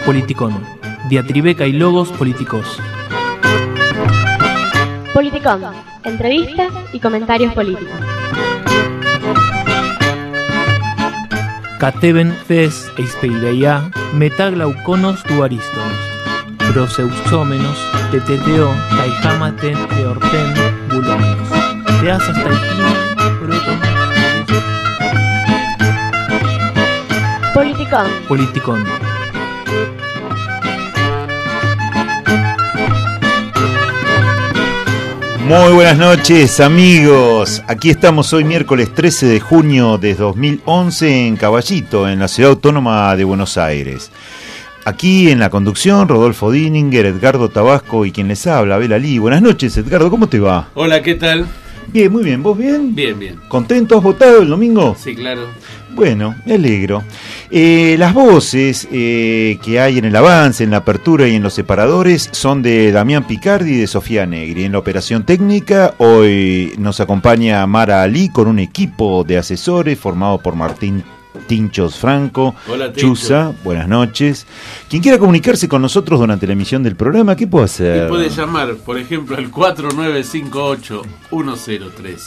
Politicón. Diatribeca y logos políticos. Politicón. Entrevistas y comentarios políticos. Cateben fes eispeireia metaglauconos tuarístonos. Proseusómenos, teteteo, taijamaten, eorten, bulomenos. Teas hasta el proton. Politicón. Politicón. Muy buenas noches, amigos. Aquí estamos hoy miércoles 13 de junio de 2011 en Caballito, en la ciudad autónoma de Buenos Aires. Aquí en la conducción, Rodolfo Dininger, Edgardo Tabasco y quien les habla, Abel Ali. Buenas noches, Edgardo, ¿cómo te va? Hola, ¿qué tal? Bien, muy bien. ¿Vos bien? Bien, bien. ¿Contento? ¿Has votado el domingo? Sí, claro. Bueno, me alegro. Las voces que hay en el avance, en la apertura y en los separadores son de Damián Picardi y de Sofía Negri. En la operación técnica hoy nos acompaña Mara Ali con un equipo de asesores formado por Martín Tinchos Franco. Hola, Tincho. Chuza, buenas noches. Quien quiera comunicarse con nosotros durante la emisión del programa, ¿qué puede hacer? Y puede llamar, por ejemplo, al 4958-1037.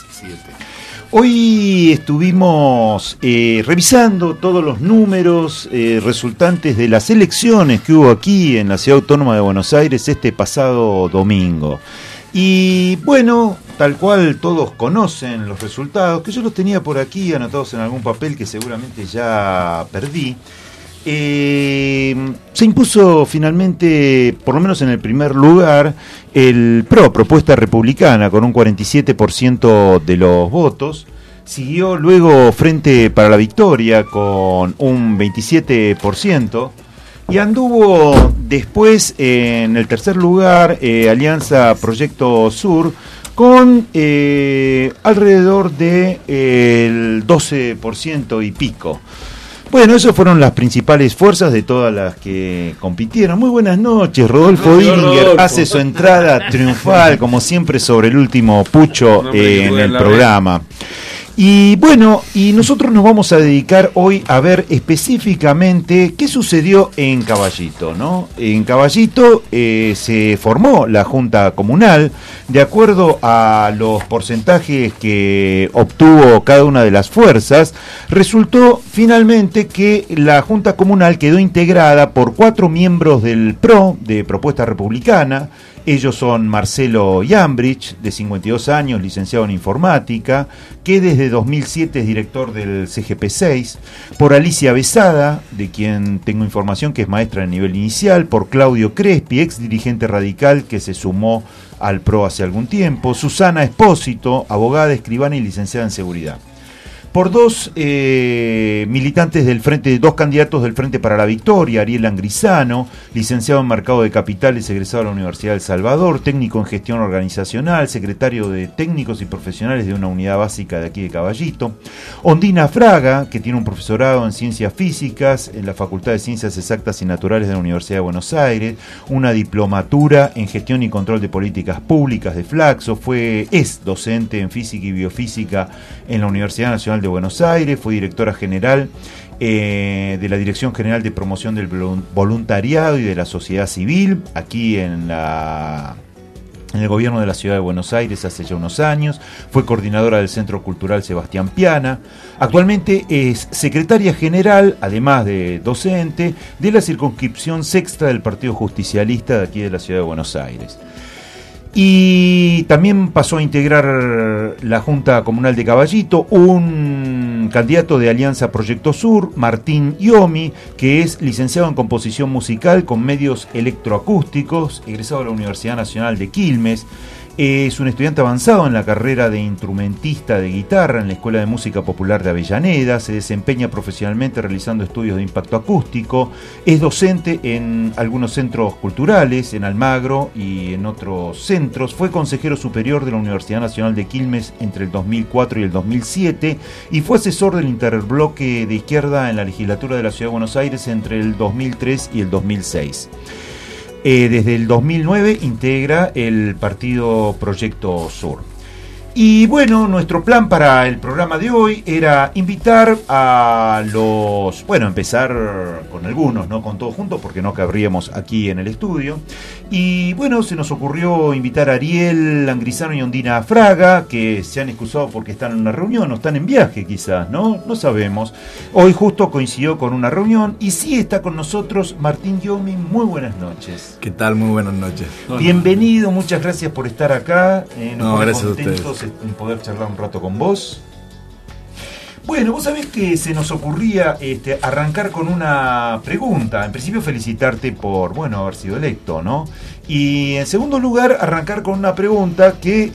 Hoy estuvimos revisando todos los números resultantes de las elecciones que hubo aquí en la Ciudad Autónoma de Buenos Aires este pasado domingo. Y bueno, tal cual todos conocen los resultados, que yo los tenía por aquí anotados en algún papel que seguramente ya perdí. Se impuso finalmente, por lo menos en el primer lugar, el PRO, Propuesta Republicana, con un 47% de los votos. Siguió luego Frente para la Victoria con un 27%. Y anduvo después en el tercer lugar Alianza Proyecto Sur con alrededor del 12% y pico. Bueno, esas fueron las principales fuerzas de todas las que compitieron. Muy buenas noches, Rodolfo Dininger hace su entrada triunfal, como siempre, sobre el último pucho en el programa. Y bueno, y nosotros nos vamos a dedicar hoy a ver específicamente qué sucedió en Caballito, ¿no? En Caballito se formó la Junta Comunal. De acuerdo a los porcentajes que obtuvo cada una de las fuerzas, resultó finalmente que la Junta Comunal quedó integrada por 4 miembros del PRO, de Propuesta Republicana. Ellos son Marcelo Yambrich, de 52 años, licenciado en informática, que desde 2007 es director del CGP6, por Alicia Besada, de quien tengo información que es maestra de nivel inicial, por Claudio Crespi, ex dirigente radical que se sumó al PRO hace algún tiempo, Susana Espósito, abogada, escribana y licenciada en seguridad. Por 2 militantes del Frente, 2 candidatos del Frente para la Victoria, Ariel Angrisano, licenciado en Mercado de Capitales, egresado de la Universidad del Salvador, técnico en gestión organizacional, secretario de técnicos y profesionales de una unidad básica de aquí de Caballito. Ondina Fraga, que tiene un profesorado en Ciencias Físicas en la Facultad de Ciencias Exactas y Naturales de la Universidad de Buenos Aires, una diplomatura en Gestión y Control de Políticas Públicas de Flaxo, es docente en Física y Biofísica en la Universidad Nacional de Buenos Aires, fue directora general de la Dirección General de Promoción del Voluntariado y de la Sociedad Civil, aquí en el gobierno de la Ciudad de Buenos Aires hace ya unos años, fue coordinadora del Centro Cultural Sebastián Piana, actualmente es secretaria general, además de docente, de la circunscripción sexta del Partido Justicialista de aquí de la Ciudad de Buenos Aires. Y también pasó a integrar la Junta Comunal de Caballito un candidato de Alianza Proyecto Sur, Martín Iomi, que es licenciado en composición musical con medios electroacústicos, egresado de la Universidad Nacional de Quilmes. Es un estudiante avanzado en la carrera de instrumentista de guitarra en la Escuela de Música Popular de Avellaneda, se desempeña profesionalmente realizando estudios de impacto acústico, es docente en algunos centros culturales, en Almagro y en otros centros, fue consejero superior de la Universidad Nacional de Quilmes entre el 2004 y el 2007 y fue asesor del interbloque de izquierda en la legislatura de la Ciudad de Buenos Aires entre el 2003 y el 2006. Desde el 2009 integra el partido Proyecto Sur. Y bueno, nuestro plan para el programa de hoy era invitar a los... Bueno, empezar con algunos, no con todos juntos, porque no cabríamos aquí en el estudio. Y bueno, se nos ocurrió invitar a Ariel Angrisano y Ondina Fraga, que se han excusado porque están en una reunión, o están en viaje quizás, ¿no? No sabemos. Hoy justo coincidió con una reunión y sí está con nosotros Martín Yomi. Muy buenas noches. ¿Qué tal? Muy buenas noches. Bienvenido, muchas gracias por estar acá. Nos gracias a contentos ustedes en poder charlar un rato con vos. Bueno, vos sabés que se nos ocurría arrancar con una pregunta. En principio felicitarte por, bueno, haber sido electo, ¿no? Y en segundo lugar, arrancar con una pregunta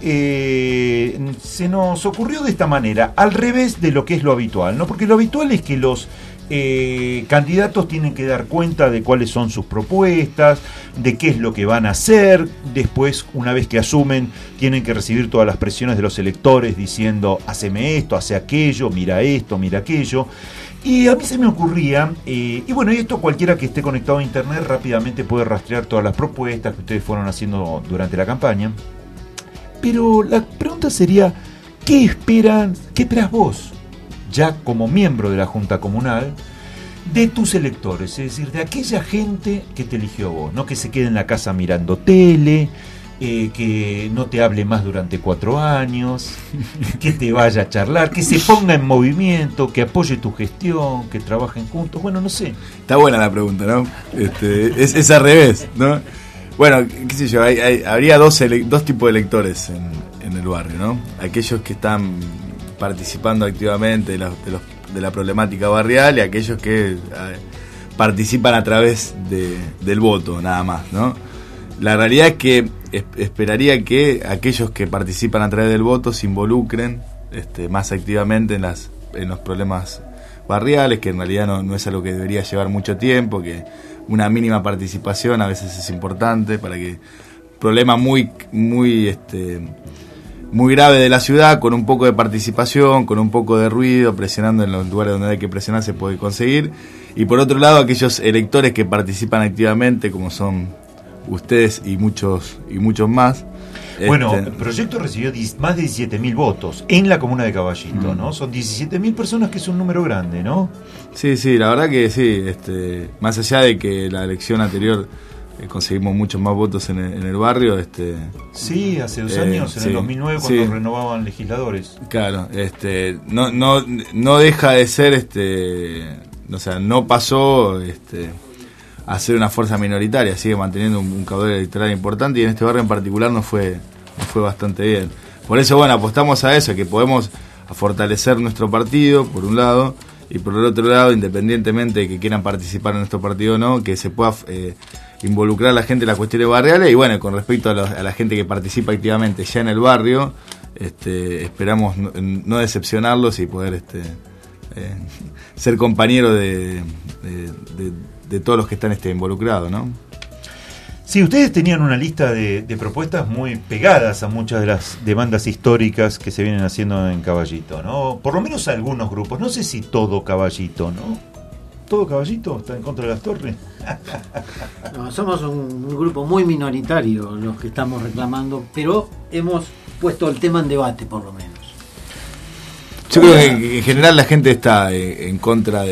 que se nos ocurrió de esta manera, al revés de lo que es lo habitual, ¿no? Porque lo habitual es que los candidatos tienen que dar cuenta de cuáles son sus propuestas, de qué es lo que van a hacer. Después, una vez que asumen, tienen que recibir todas las presiones de los electores diciendo, haceme esto, hace aquello, mira esto, mira aquello. Y a mí se me ocurría, y bueno, y esto cualquiera que esté conectado a internet rápidamente puede rastrear todas las propuestas que ustedes fueron haciendo durante la campaña. Pero la pregunta sería, ¿qué esperas vos, ya como miembro de la Junta Comunal, de tus electores? Es decir, de aquella gente que te eligió a vos, no que se quede en la casa mirando tele, que no te hable más durante 4 años, que te vaya a charlar, que se ponga en movimiento, que apoye tu gestión, que trabajen juntos. Bueno, no sé. Está buena la pregunta, ¿no? Es al revés, ¿no? Bueno, qué sé yo, habría dos tipos de electores en el barrio, ¿no? Aquellos que están participando activamente de la problemática barrial y aquellos que participan a través del voto, nada más, ¿no? La realidad es que esperaría que aquellos que participan a través del voto se involucren más activamente en los problemas barriales, que en realidad no es algo que debería llevar mucho tiempo, que una mínima participación a veces es importante para que problemas muy grave de la ciudad, con un poco de participación, con un poco de ruido, presionando en los lugares donde hay que presionar, se puede conseguir. Y por otro lado, aquellos electores que participan activamente, como son ustedes y muchos más. Bueno, el proyecto recibió más de 17.000 votos en la comuna de Caballito, ¿no? Son 17.000 personas, que es un número grande, ¿no? Sí, la verdad que sí. Más allá de que la elección anterior conseguimos muchos más votos en el barrio. Sí, hace 2 años, en el 2009, cuando renovaban legisladores. Claro, no deja de ser, o sea, no pasó a ser una fuerza minoritaria, sigue manteniendo un caudal electoral importante, y en este barrio en particular nos fue bastante bien. Por eso, bueno, apostamos a eso, que podemos fortalecer nuestro partido, por un lado, y por el otro lado, independientemente de que quieran participar en nuestro partido o no, que se pueda involucrar a la gente en las cuestiones barriales. Y bueno, con respecto a la gente que participa activamente ya en el barrio, esperamos no decepcionarlos y poder ser compañeros de todos los que están involucrados, ¿no? Sí, ustedes tenían una lista de propuestas muy pegadas a muchas de las demandas históricas que se vienen haciendo en Caballito, ¿no? Por lo menos algunos grupos, no sé si todo Caballito, ¿no? ¿Todo Caballito está en contra de las torres? No, somos un grupo muy minoritario los que estamos reclamando, pero hemos puesto el tema en debate, por lo menos. Yo creo que en general la gente está en contra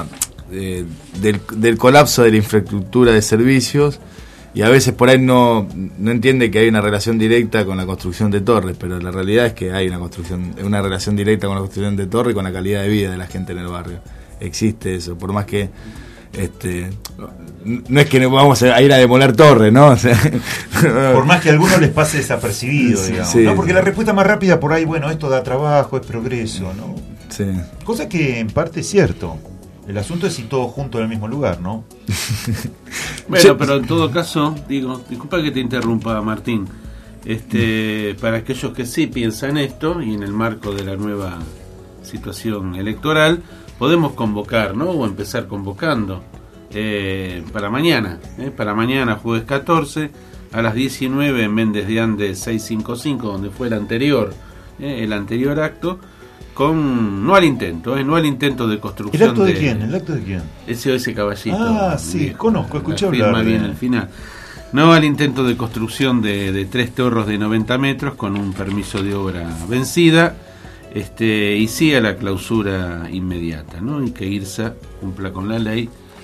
del colapso de la infraestructura de servicios, y a veces por ahí no entiende que hay una relación directa con la construcción de torres, pero la realidad es que hay una relación directa con la construcción de torres y con la calidad de vida de la gente en el barrio. Existe eso, por más que no es que vamos a ir a demoler torres, ¿no? O sea, por más que a algunos les pase desapercibido, digamos, sí, ¿no? Porque la respuesta más rápida por ahí, bueno, esto da trabajo, es progreso, ¿no? Sí. Cosa que en parte es cierto. El asunto es si todos juntos en el mismo lugar, ¿no? Bueno, pero en todo caso, disculpa que te interrumpa, Martín. Para aquellos que sí piensan esto, y en el marco de la nueva situación electoral, podemos convocar, ¿no? O empezar convocando para mañana, jueves 14, a las 19, en Méndez de Andes 655, donde fue el anterior acto, no al intento de construcción. ¿El acto de quién? ¿El acto de quién? SOS Caballito. Ah, sí, conozco, escuché hablar. Firma bien el final. No al intento de construcción de 3 torres de 90 metros con un permiso de obra vencida, y sí a la clausura inmediata, ¿no? Y que IRSA cumpla con la ley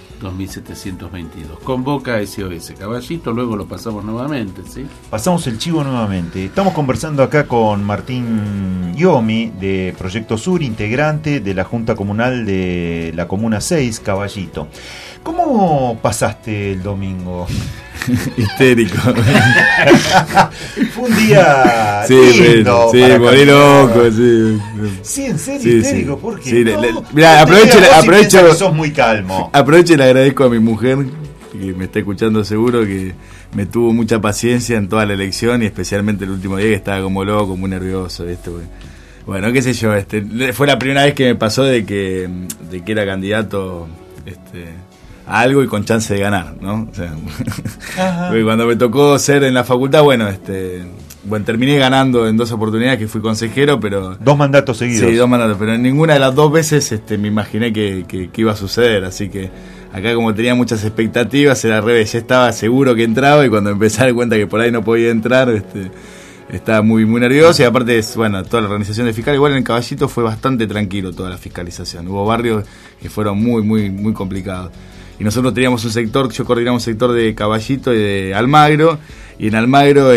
2722. Convoca a SOS Caballito, luego lo pasamos nuevamente, ¿sí? Pasamos el chivo nuevamente. Estamos conversando acá con Martín Yomi de Proyecto Sur, integrante de la Junta Comunal de la Comuna 6, Caballito. ¿Cómo pasaste el domingo? Histérico. Fue un día lindo. Sí, morí loco, sí. Sí, en serio, Sí, histérico. sí. ¿Por qué? Sí, No, mirá, aprovecho que sos muy calmo. Aprovecho y le agradezco a mi mujer, que me está escuchando seguro, que me tuvo mucha paciencia en toda la elección y especialmente el último día que estaba como loco, muy nervioso, Bueno, qué sé yo, fue la primera vez que me pasó de que era candidato a algo y con chance de ganar, ¿no? O sea, porque cuando me tocó ser en la facultad, bueno, terminé ganando en 2 oportunidades que fui consejero, pero 2 mandatos seguidos. Sí, 2 mandatos, pero en ninguna de las 2 veces me imaginé que iba a suceder, así que acá como tenía muchas expectativas, era al revés, ya estaba seguro que entraba y cuando empecé a dar cuenta que por ahí no podía entrar, estaba muy muy nervioso y aparte, bueno, toda la organización de fiscal, igual en el Caballito fue bastante tranquilo toda la fiscalización, hubo barrios que fueron muy muy muy complicados. Y nosotros teníamos un sector, yo coordinaba un sector de Caballito y de Almagro, y en Almagro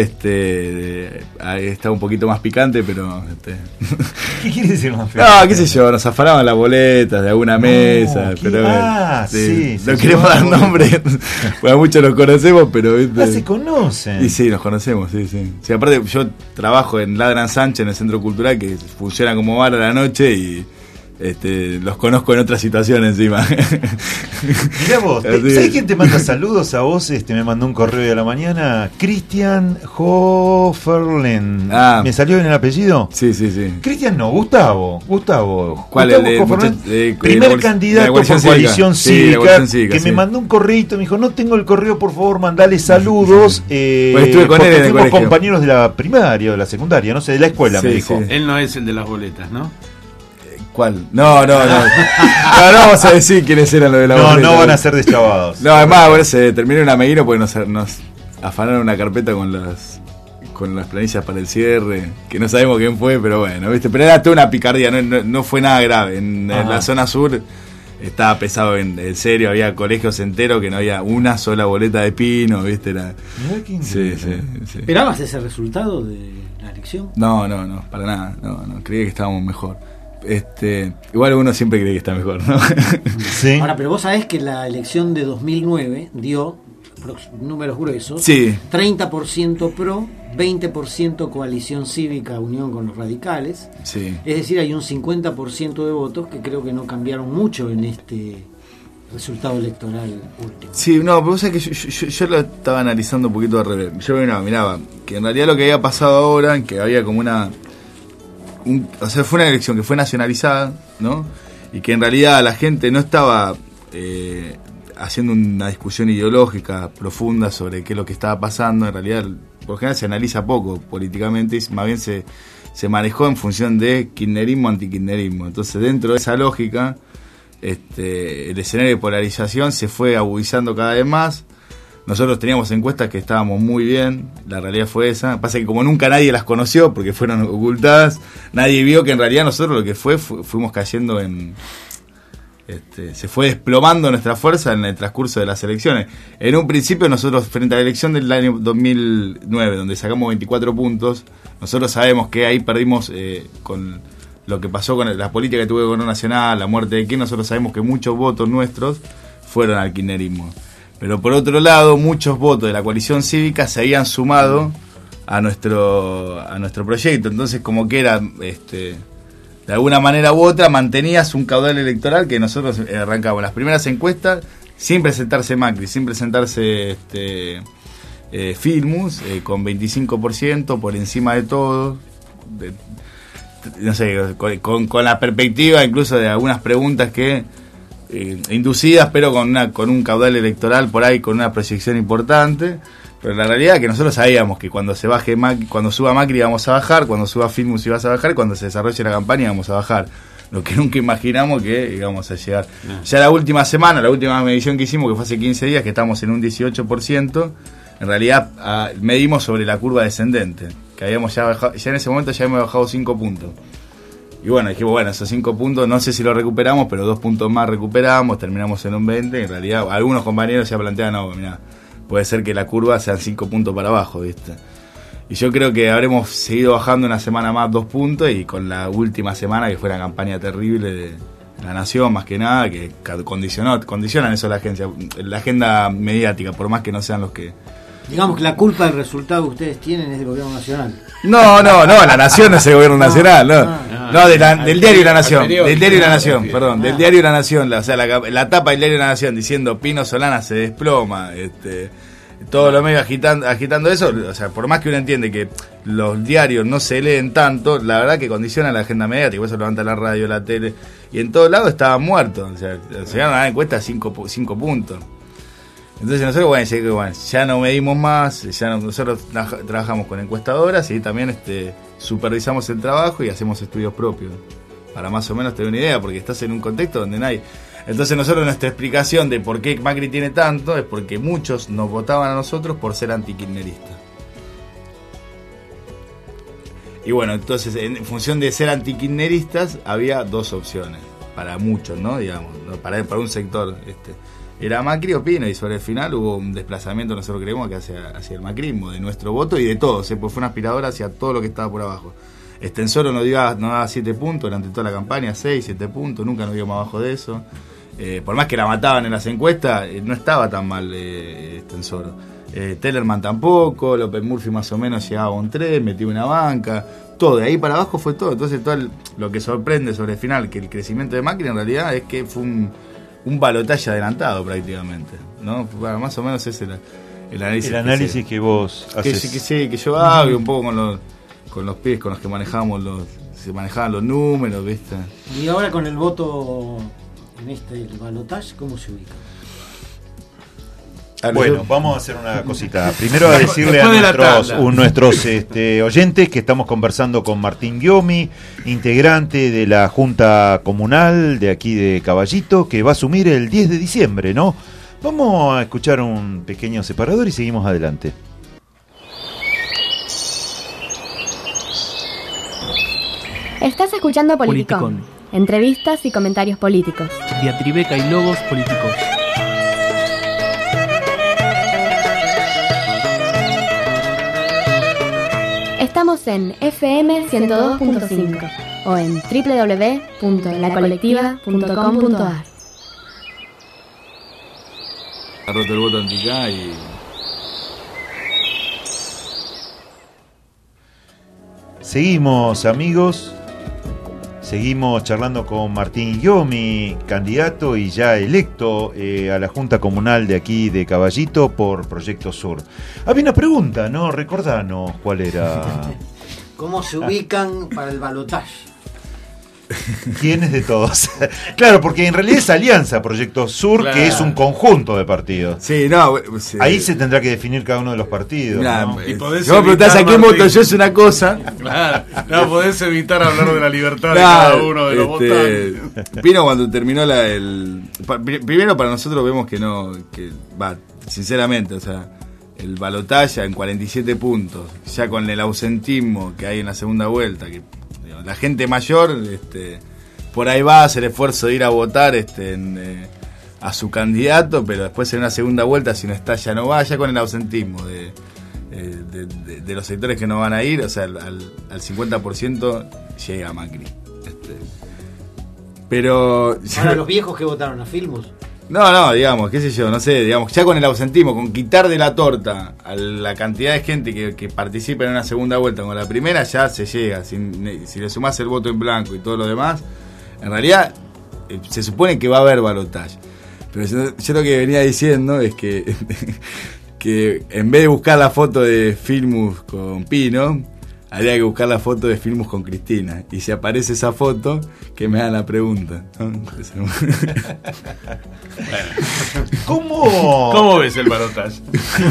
estaba un poquito más picante, pero... ¿Qué quiere decir más picante? No, qué sé yo, nos afanaban las boletas de alguna mesa, pero... sí, no queremos dar nombre, pues a muchos nos conocemos, pero... se conocen. Y sí, nos conocemos, sí. Sí, aparte yo trabajo en Ladran Sánchez, en el Centro Cultural, que funciona como bar a la noche y... los conozco en otra situación encima. Mirá vos, ¿sabés quién te manda saludos a vos? Me mandó un correo de la mañana, Cristian Hoferlen. ¿Me salió bien el apellido? Sí. Cristian no, Gustavo. ¿Cuál? Primer candidato por Coalición Cívica, que me mandó un correíto, me dijo, no tengo el correo, por favor, mandale saludos. Bueno, estuve con él en el colegio. Compañeros de la primaria o de la secundaria, no sé, de la escuela, me dijo. Él no es el de las boletas, ¿no? ¿Cuál? No. No vamos a decir quiénes eran los de la boleta. No van a ser deschavados. No, además, ahora se terminó un ameguino porque nos afanaron una carpeta con las planillas para el cierre, que no sabemos quién fue, pero bueno, ¿viste? Pero era toda una picardía, no fue nada grave. En la zona sur estaba pesado en serio, había colegios enteros que no había una sola boleta de pino, ¿viste? Sí. ¿Esperabas ese resultado de la elección? No, para nada, no, creía que estábamos mejor. Igual uno siempre cree que está mejor, ¿no? Sí. Ahora, pero vos sabés que la elección de 2009 dio números gruesos, sí. 30% pro, 20% coalición cívica, unión con los radicales, sí. Es decir, hay un 50% de votos que creo que no cambiaron mucho en este resultado electoral último. Sí, no, pero vos sabés que yo lo estaba analizando un poquito al revés. Yo miraba que en realidad lo que había pasado ahora, que había como fue una elección que fue nacionalizada, ¿no? Y que en realidad la gente no estaba haciendo una discusión ideológica profunda sobre qué es lo que estaba pasando. En realidad, por lo general se analiza poco políticamente y más bien se manejó en función de kirchnerismo, antikirchnerismo. Entonces, dentro de esa lógica, el escenario de polarización se fue agudizando cada vez más. Nosotros teníamos encuestas que estábamos muy bien, la realidad fue esa. Pasa que como nunca nadie las conoció porque fueron ocultadas, nadie vio que en realidad nosotros lo que fuimos cayendo en... se fue desplomando nuestra fuerza en el transcurso de las elecciones. En un principio nosotros, frente a la elección del año 2009, donde sacamos 24 puntos, nosotros sabemos que ahí perdimos con lo que pasó con la política que tuvo el gobierno nacional, la muerte de quien, nosotros sabemos que muchos votos nuestros fueron al kirchnerismo. Pero por otro lado, muchos votos de la coalición cívica se habían sumado a nuestro proyecto. Entonces, como que era, de alguna manera u otra, mantenías un caudal electoral que nosotros arrancamos las primeras encuestas sin presentarse Macri, sin presentarse Filmus, con 25% por encima de todo. No sé, con la perspectiva incluso de algunas preguntas que... inducidas, pero con un caudal electoral por ahí, con una proyección importante. Pero la realidad es que nosotros sabíamos que cuando se baje Macri, cuando suba Macri íbamos a bajar, cuando suba Filmus ibas a bajar, cuando se desarrolle la campaña íbamos a bajar. Lo que nunca imaginamos que íbamos a llegar. Ya la última semana, la última medición que hicimos, que fue hace 15 días, que estamos en un 18%, en realidad medimos sobre la curva descendente, que habíamos ya bajado, ya en ese momento ya habíamos bajado 5 puntos. Y bueno, dijimos, bueno, esos 5 puntos, no sé si los recuperamos, pero 2 puntos más recuperamos, terminamos en un 20. En realidad, algunos compañeros ya plantean, no, mira, puede ser que la curva sean 5 puntos para abajo, ¿viste? Y yo creo que habremos seguido bajando una semana más 2 puntos, y con la última semana, que fue la campaña terrible de La Nación, más que nada, que condicionan eso la agenda mediática, por más que no sean los que... Digamos que la culpa del resultado que ustedes tienen es del gobierno nacional. No, La Nación no es el gobierno nacional, del diario La Nación, del diario La Nación, perdón, del diario La Nación, o sea, la tapa del diario La Nación diciendo Pino Solana se desploma, todos los medios agitando eso, o sea, por más que uno entiende que los diarios no se leen tanto, la verdad que condicionan la agenda mediática, por eso levanta la radio, la tele, y en todos lados estaban muertos, o sea, se llegaron a dar encuestas 5 puntos. Entonces nosotros, ya no medimos más, nosotros trabajamos con encuestadoras y también supervisamos el trabajo y hacemos estudios propios, para más o menos tener una idea, porque estás en un contexto donde no hay... Entonces nosotros, nuestra explicación de por qué Macri tiene tanto es porque muchos nos votaban a nosotros por ser antikirchneristas. Y bueno, entonces en función de ser antikirchneristas había 2 opciones, para muchos, ¿no? Digamos, para un sector... Era Macri o Pino, y sobre el final hubo un desplazamiento, nosotros creemos que hacia el macrismo, de nuestro voto y de todos, pues fue una aspiradora hacia todo lo que estaba por abajo. Estensoro nos daba 7 puntos durante toda la campaña, 6, 7 puntos, nunca nos dio más abajo de eso. Por más que la mataban en las encuestas, no estaba tan mal Estensoro. Tellerman tampoco, López Murphy más o menos llegaba a un 3, metió una banca, todo, de ahí para abajo fue todo. Entonces lo que sorprende sobre el final, que el crecimiento de Macri en realidad es que fue un balotaje adelantado prácticamente, ¿no? Bueno, más o menos ese es el análisis. El análisis que vos haces. Que yo hago, un poco con los pies con los que se manejaban los números, ¿viste? Y ahora con el voto en el balotaje, ¿cómo se ubica? Bueno, vamos a hacer una cosita. Primero a decirle a nuestros oyentes que estamos conversando con Martín Giomi, integrante de la Junta Comunal de aquí de Caballito, que va a asumir el 10 de diciembre, ¿no? Vamos a escuchar un pequeño separador y seguimos adelante. Estás escuchando Politicón. Entrevistas y comentarios políticos. Diatribeca y logos políticos. Estamos en FM 102.5 o en www.lacolectiva.com.ar. Ha roto el voto anticá y... Seguimos, amigos. Seguimos charlando con Martín Giomi, candidato y ya electo a la Junta Comunal de aquí de Caballito por Proyecto Sur. Había una pregunta, ¿no? Recordanos cuál era. ¿Cómo se ubican para el balotaje? ¿Quiénes de todos? Claro, porque en realidad es Alianza Proyecto Sur, claro, que es un conjunto de partidos. Sí, no, sí. Ahí se tendrá que definir cada uno de los partidos. ¿No? Y podés si vos preguntás a quién voto yo es una cosa. Claro, no podés evitar hablar de la libertad de cada uno de los votantes. Pino, cuando terminó primero, para nosotros vemos que sinceramente, o sea, el balotaje en 47 puntos, ya con el ausentismo que hay en la segunda vuelta, que la gente mayor por ahí va a hacer el esfuerzo de ir a votar a su candidato, pero después en una segunda vuelta, si no está, ya no va, ya con el ausentismo de los sectores que no van a ir, o sea, al 50% llega Macri. Pero ahora los viejos que votaron a Filmus. No, digamos, qué sé yo, no sé, digamos, ya con el ausentismo, con quitar de la torta a la cantidad de gente que participa en una segunda vuelta con la primera, ya se llega. Si le sumás el voto en blanco y todo lo demás, en realidad se supone que va a haber balotaje. Pero yo lo que venía diciendo es que en vez de buscar la foto de Filmus con Pino, habría que buscar la foto de Filmus con Cristina. Y si aparece esa foto, que me hagan la pregunta, ¿no? ¿Cómo ves el balotaje?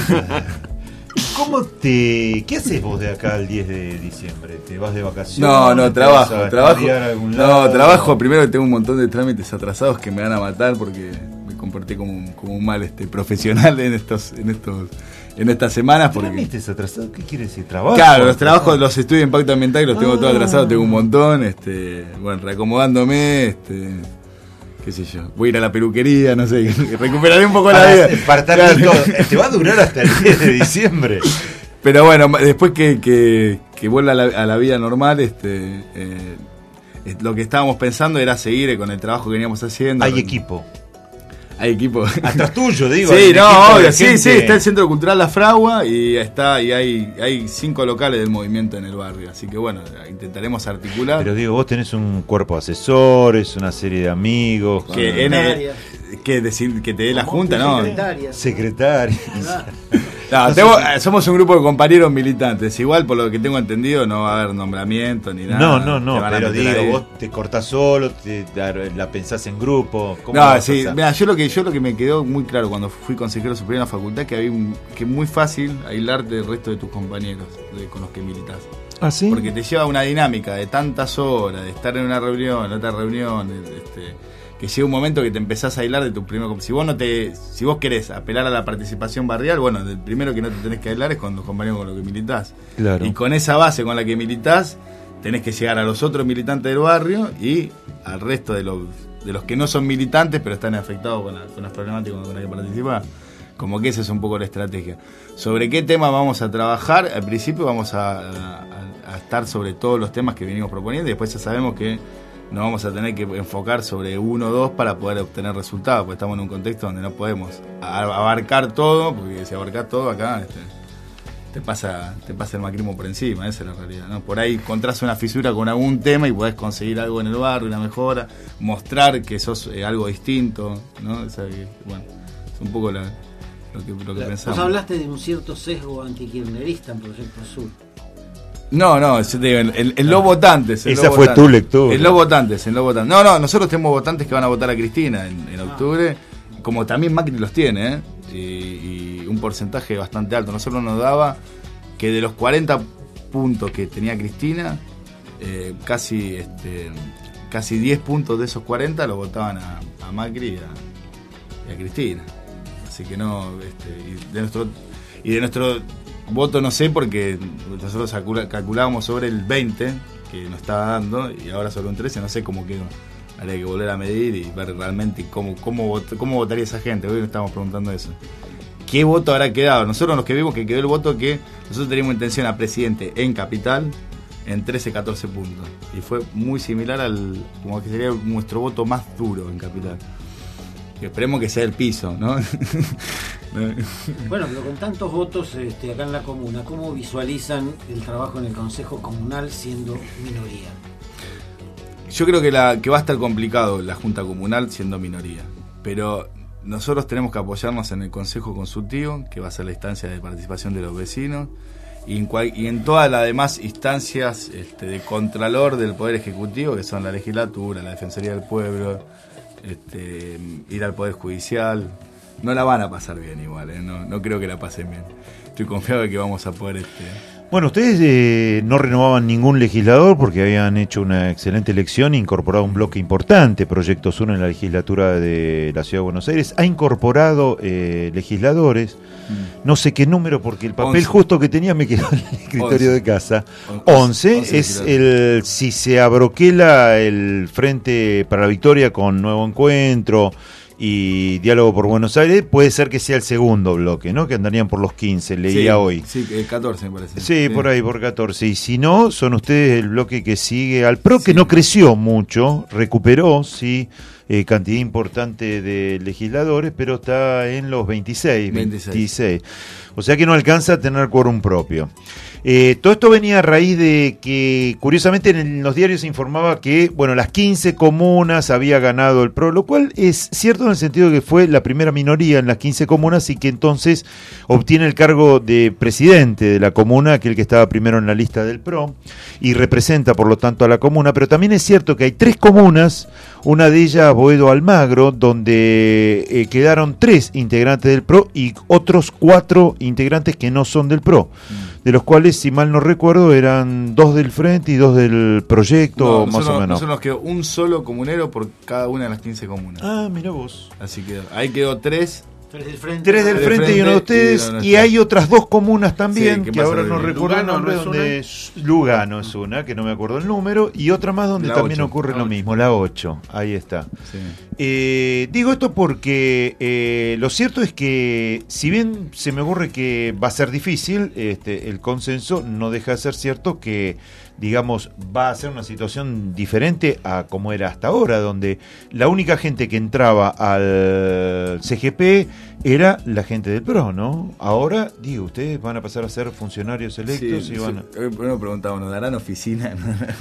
¿Qué haces vos de acá al 10 de diciembre? ¿Te vas de vacaciones? No, trabajo. Trabajo. Primero que tengo un montón de trámites atrasados que me van a matar porque comporté como un mal profesional en estas semanas. Porque ¿Trámites atrasados? ¿Qué quiere decir? ¿Trabajo? Claro, los trabajos, los estudios de impacto ambiental, los tengo todos atrasados, tengo un montón, bueno, reacomodándome, qué sé yo, voy a ir a la peluquería, no sé, recuperaré un poco la vida. Para estar listo, te va a durar hasta el 10 de diciembre. Pero bueno, después que vuelva a la vida normal, lo que estábamos pensando era seguir con el trabajo que veníamos haciendo. Hay equipo. Hay equipo. Atrás tuyo, digo. Sí, no, obvio, sí, está el Centro Cultural La Fragua y hay 5 locales del movimiento en el barrio. Así que bueno, intentaremos articular. Pero digo, vos tenés un cuerpo de asesores, una serie de amigos. Que te dé la junta, ¿no? Secretaria. No, somos un grupo de compañeros militantes. Igual, por lo que tengo entendido, no va a haber nombramiento ni nada. No, pero digo, vos te cortás solo, la pensás en grupo. No, sí, mira, yo lo que me quedó muy claro cuando fui consejero superior en la facultad, que es muy fácil aislarte del resto de tus compañeros con los que militás. ¿Ah, sí? Porque te lleva una dinámica de tantas horas, de estar en una reunión, en otra reunión, que llega un momento que te empezás a aislar de tu primero. Si vos querés apelar a la participación barrial, bueno, el primero que no te tenés que aislar es con los compañeros con los que militás. Claro. Y con esa base con la que militás, tenés que llegar a los otros militantes del barrio y al resto de los que no son militantes, pero están afectados con las problemáticas con las que participás. Como que esa es un poco la estrategia. ¿Sobre qué tema vamos a trabajar? Al principio vamos a estar sobre todos los temas que venimos proponiendo y después ya sabemos que nos vamos a tener que enfocar sobre uno o dos para poder obtener resultados, porque estamos en un contexto donde no podemos abarcar todo, porque si abarcás todo acá te pasa el macrismo por encima, esa es la realidad, ¿no? Por ahí encontrás una fisura con algún tema y podés conseguir algo en el barrio, una mejora, mostrar que sos algo distinto, ¿no? O sea, bueno, es un poco lo que pensamos. Vos hablaste de un cierto sesgo antikirchnerista en Proyecto Sur. No, yo te digo, en los votantes. Esa fue tu lectura. En los votantes. No, nosotros tenemos votantes que van a votar a Cristina en octubre, como también Macri los tiene, y un porcentaje bastante alto. Nosotros nos daba que de los 40 puntos que tenía Cristina, casi 10 puntos de esos 40 los votaban a Macri y a Cristina. Así que no, y de nuestro voto no sé, porque nosotros calculábamos sobre el 20 que nos estaba dando y ahora sobre un 13, no sé cómo quedó. Habría que volver a medir y ver realmente cómo votaría esa gente. Hoy nos estamos preguntando eso. ¿Qué voto habrá quedado? Nosotros los que vimos que quedó el voto que nosotros teníamos intención a presidente en Capital en 13-14 puntos. Y fue muy similar como que sería nuestro voto más duro en Capital. Que esperemos que sea el piso, ¿no? Bueno, pero con tantos votos acá en la comuna, ¿cómo visualizan el trabajo en el Consejo Comunal siendo minoría? Yo creo que va a estar complicado la Junta Comunal siendo minoría, pero nosotros tenemos que apoyarnos en el Consejo Consultivo, que va a ser la instancia de participación de los vecinos, y en todas las demás instancias de contralor del Poder Ejecutivo, que son la legislatura, la Defensoría del Pueblo, ir al Poder Judicial. No la van a pasar bien igual, no creo que la pasen bien. Estoy confiado de que vamos a poder... Bueno, ustedes no renovaban ningún legislador porque habían hecho una excelente elección e incorporado un bloque importante, Proyecto Sur, en la legislatura de la Ciudad de Buenos Aires. Ha incorporado legisladores, no sé qué número, porque el papel 11. Justo que tenía me quedó en el escritorio 11. De casa. 11 es si se abroquela el Frente para la Victoria con Nuevo Encuentro y Diálogo por Buenos Aires, puede ser que sea el segundo bloque, ¿no? Que andarían por los 15, leía hoy. Sí, 14 me parece. Sí, por ahí, por 14. Y si no, son ustedes el bloque que sigue al PRO, que no creció mucho, recuperó, cantidad importante de legisladores, pero está en los 26. O sea que no alcanza a tener quórum propio. Todo esto venía a raíz de que, curiosamente, en los diarios se informaba que, bueno, las 15 comunas había ganado el PRO, lo cual es cierto en el sentido de que fue la primera minoría en las 15 comunas y que entonces obtiene el cargo de presidente de la comuna, aquel que estaba primero en la lista del PRO, y representa, por lo tanto, a la comuna. Pero también es cierto que hay 3 comunas, una de ellas, Boedo Almagro, donde quedaron 3 integrantes del PRO y otros 4 integrantes que no son del PRO, de los cuales, si mal no recuerdo, eran 2 del Frente y 2 del Proyecto, más o menos. Nosotros nos quedó un solo comunero por cada una de las 15 comunas. Ah, mira vos. Así que ahí quedó 3. 3 del Frente. 3 del Frente y uno de ustedes, y hay otras 2 comunas también, Sí, que ahora no recuerdo el Lugano nombre, no es donde Lugano es una, que no me acuerdo el número, y otra más donde La también 8, ocurre la lo 8. mismo, la 8, ahí está. Sí. Digo esto porque lo cierto es que, si bien se me ocurre que va a ser difícil, el consenso no deja de ser cierto que, digamos, va a ser una situación diferente a como era hasta ahora, donde la única gente que entraba al CGP era la gente del PRO, ¿no? Ahora, digo, ustedes van a pasar a ser funcionarios electos Sí, y van a... Hoy nos preguntamos, ¿nos darán oficina?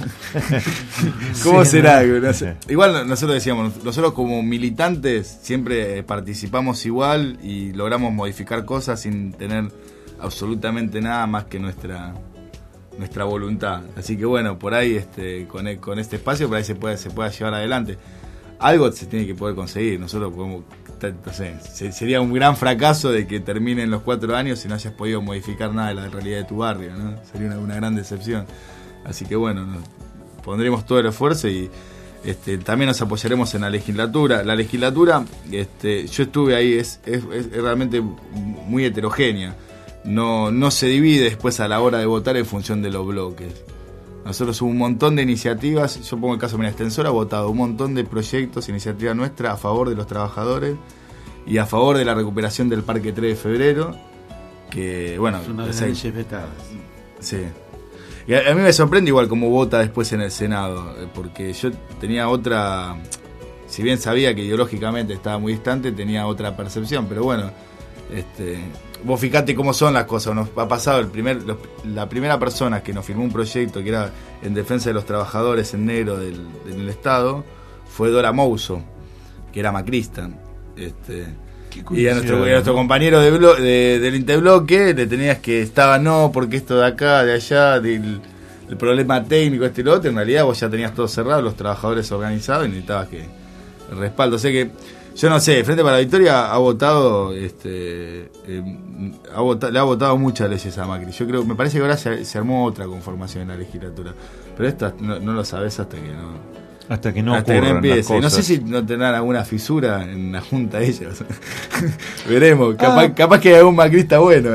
¿Cómo será? No sé. Igual nosotros decíamos, nosotros como militantes siempre participamos igual y logramos modificar cosas sin tener absolutamente nada más que nuestra voluntad. Así que bueno, por ahí con este espacio por ahí se pueda llevar adelante. Algo se tiene que poder conseguir. Nosotros podemos, no sé, sería un gran fracaso de que terminen los 4 años y no hayas podido modificar nada de la realidad de tu barrio, ¿no? Sería una gran decepción. Así que bueno, pondremos todo el esfuerzo y también nos apoyaremos en la legislatura. La legislatura, yo estuve ahí, es realmente muy heterogénea. No se divide después a la hora de votar en función de los bloques. Nosotros hubo un montón de iniciativas, yo pongo el caso de mi extensora, ha votado un montón de proyectos, iniciativa nuestra a favor de los trabajadores y a favor de la recuperación del Parque 3 de Febrero, que bueno... Es una de las leyes vetadas. Sí. Y a mí me sorprende igual cómo vota después en el Senado, porque yo tenía otra... Si bien sabía que ideológicamente estaba muy distante, tenía otra percepción, pero bueno... vos fijate cómo son las cosas. Nos ha pasado la primera persona que nos firmó un proyecto que era en defensa de los trabajadores en negro del Estado fue Dora Mouso, que era macrista. Y a nuestro compañero del Interbloque le tenías que estaba porque esto de acá, de allá, el problema técnico, y lo otro. En realidad vos ya tenías todo cerrado, los trabajadores organizados y necesitabas que el respaldo. O sea que yo no sé, Frente para la Victoria ha votado, le ha votado muchas leyes a Macri. Yo creo, me parece que ahora se armó otra conformación en la legislatura, pero esto no lo sabes hasta que no empiece. Y no sé si no tendrán alguna fisura en la junta ellos. Veremos, capaz que hay algún macrista bueno.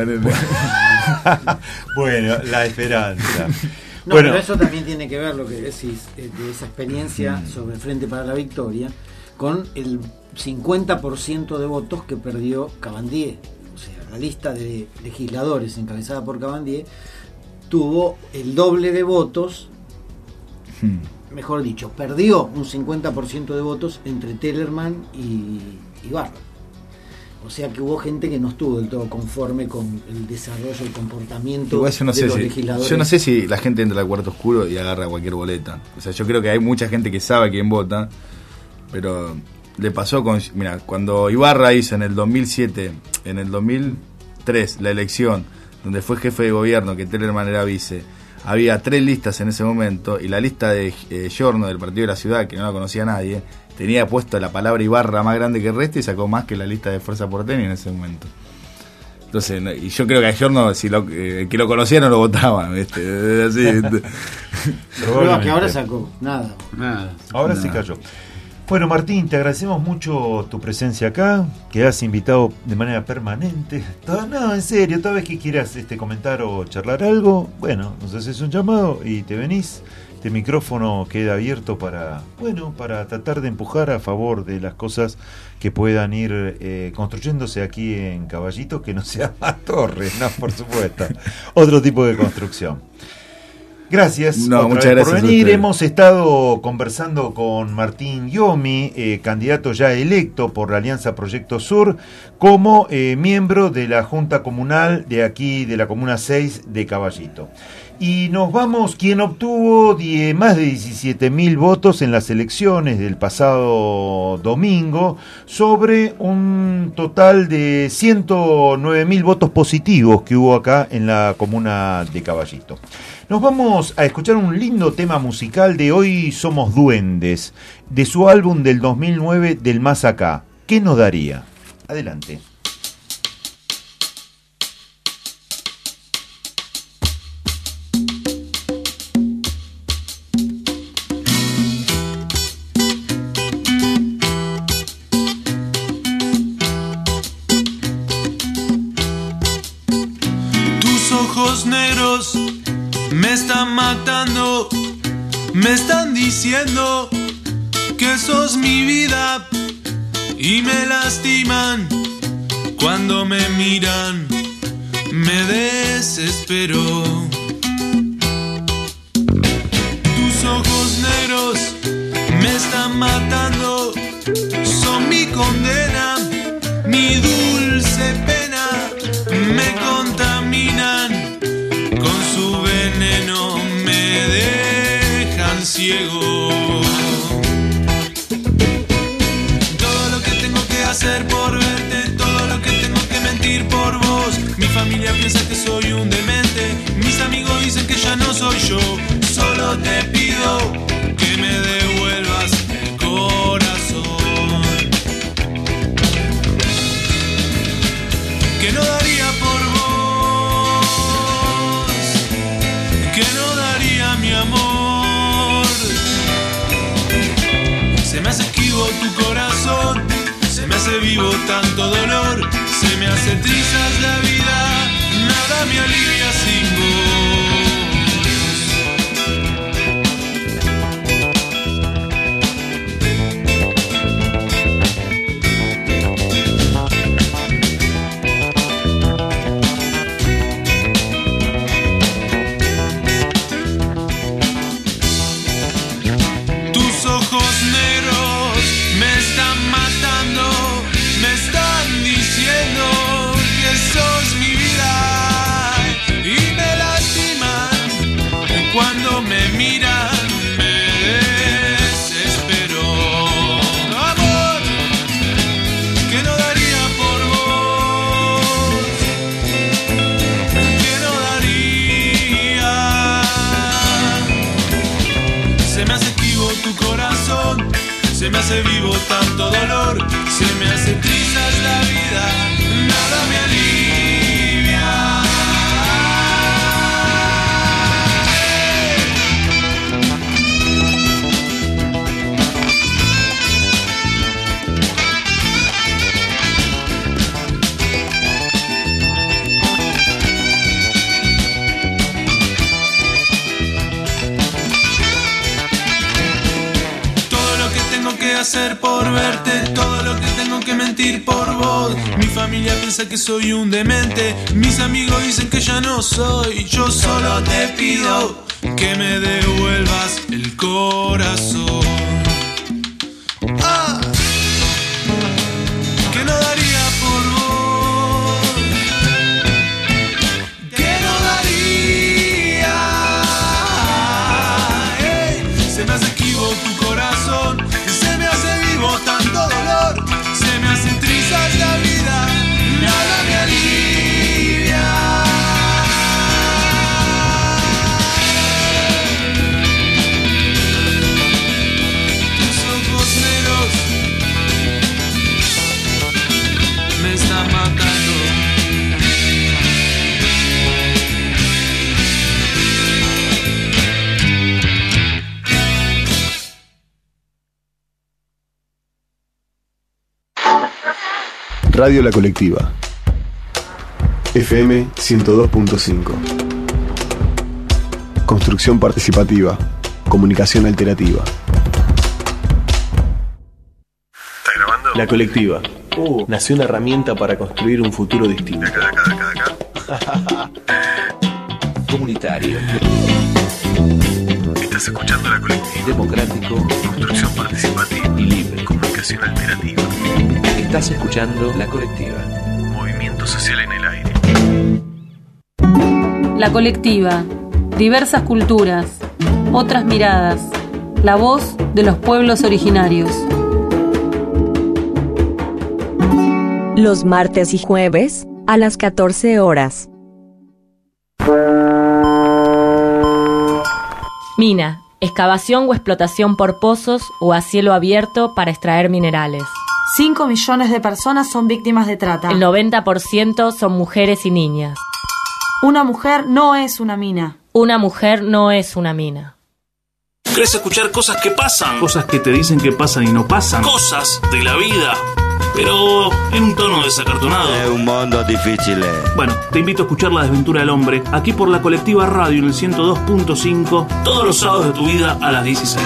Bueno, la esperanza. No, bueno, pero eso también tiene que ver lo que decís de esa experiencia sobre Frente para la Victoria con el 50% de votos que perdió Cabandier. O sea, la lista de legisladores encabezada por Cabandier tuvo el doble de votos, mejor dicho, perdió un 50% de votos entre Tellerman y Ibarra. O sea que hubo gente que no estuvo del todo conforme con el desarrollo, el comportamiento de los legisladores. Yo no sé si la gente entra al cuarto oscuro y agarra cualquier boleta. O sea, yo creo que hay mucha gente que sabe quién vota, pero le pasó cuando Ibarra hizo en el 2007, en el 2003 la elección, donde fue jefe de gobierno, que Tellerman era vice, había 3 listas en ese momento, y la lista de Giorno del Partido de la Ciudad, que no la conocía nadie, tenía puesto la palabra Ibarra más grande que el resto y sacó más que la lista de Fuerza Porteña en ese momento. Entonces, y yo creo que a Giorno, que lo conocía, no lo votaba, ¿viste? Así, pero que ahora sacó nada. Ahora sí cayó. Bueno, Martín, te agradecemos mucho tu presencia acá, que has invitado de manera permanente. No, en serio, toda vez que quieras comentar o charlar algo, bueno, nos haces un llamado y te venís. Este micrófono queda abierto para tratar de empujar a favor de las cosas que puedan ir construyéndose aquí en Caballito, que no sea más torres, no, por supuesto, otro tipo de construcción. Gracias, muchas gracias por venir. Hemos estado conversando con Martín Yomi, candidato ya electo por la Alianza Proyecto Sur, como miembro de la Junta Comunal de aquí, de la Comuna 6 de Caballito. Y nos vamos, quien obtuvo más de 17.000 votos en las elecciones del pasado domingo, sobre un total de 109.000 votos positivos que hubo acá en la comuna de Caballito. Nos vamos a escuchar un lindo tema musical de Hoy Somos Duendes, de su álbum del 2009, Del Más Acá. ¿Qué nos daría? Adelante. Negros me están matando, me están diciendo que sos mi vida y me lastiman cuando me miran, me desespero. Tus ojos negros me están matando, son mi condena, mi dulce pena, me contaminan. Con su veneno me dejan ciego. Todo lo que tengo que hacer por verte, todo lo que tengo que mentir por vos. Mi familia piensa que soy un demente, mis amigos dicen que ya no soy yo. Solo te pido que me devuelvas el corazón, que no daría por vos, que no daría mi amor. Se me hace esquivo tu corazón, se me hace vivo tanto dolor, se me hace trizas la vida, nada me alivia sin vos. Sos mi vida y me lastiman cuando me miran, me desespero. Amor, que no daría por vos, que no daría. Se me hace esquivo tu corazón, se me hace vivo tanto dolor, se me hace trizas la vida, nada me alivia. Todo lo que tengo que hacer por verte, todo lo que tengo que mentir por vos. Mi familia piensa que soy un demente, mis amigos dicen que ya no soy. Yo solo te pido que me devuelvas el corazón. Ah, que no daría por vos, que no daría. Se me hace esquivo tu corazón, se me hace vivo tanto dolor, se me hacen trizas la vida, nada me alivia. Tus ojos negros me están matando. Radio La Colectiva, FM 102.5. Construcción participativa, comunicación alternativa. ¿Está grabando? La Colectiva. Nació una herramienta para construir un futuro distinto. De acá. Comunitario. Estás escuchando La Colectiva. Democrático. Construcción participativa. Y libre. Comunicación alternativa. Estás escuchando La Colectiva. Movimiento social en el aire. La Colectiva. diversas culturas, otras miradas, la voz de los pueblos originarios. Los martes y jueves, a las 14 horas. Mina, excavación o explotación por pozos o a cielo abierto para extraer minerales. 5 millones de personas son víctimas de trata. El 90% son mujeres y niñas. Una mujer no es una mina. Una mujer no es una mina. ¿Querés escuchar cosas que pasan? Cosas que te dicen que pasan y no pasan. Cosas de la vida, pero en un tono desacartonado. Es un mundo difícil. Bueno, te invito a escuchar La Desventura del Hombre, aquí por la Colectiva Radio en el 102.5, todos los sábados de tu vida a las 16.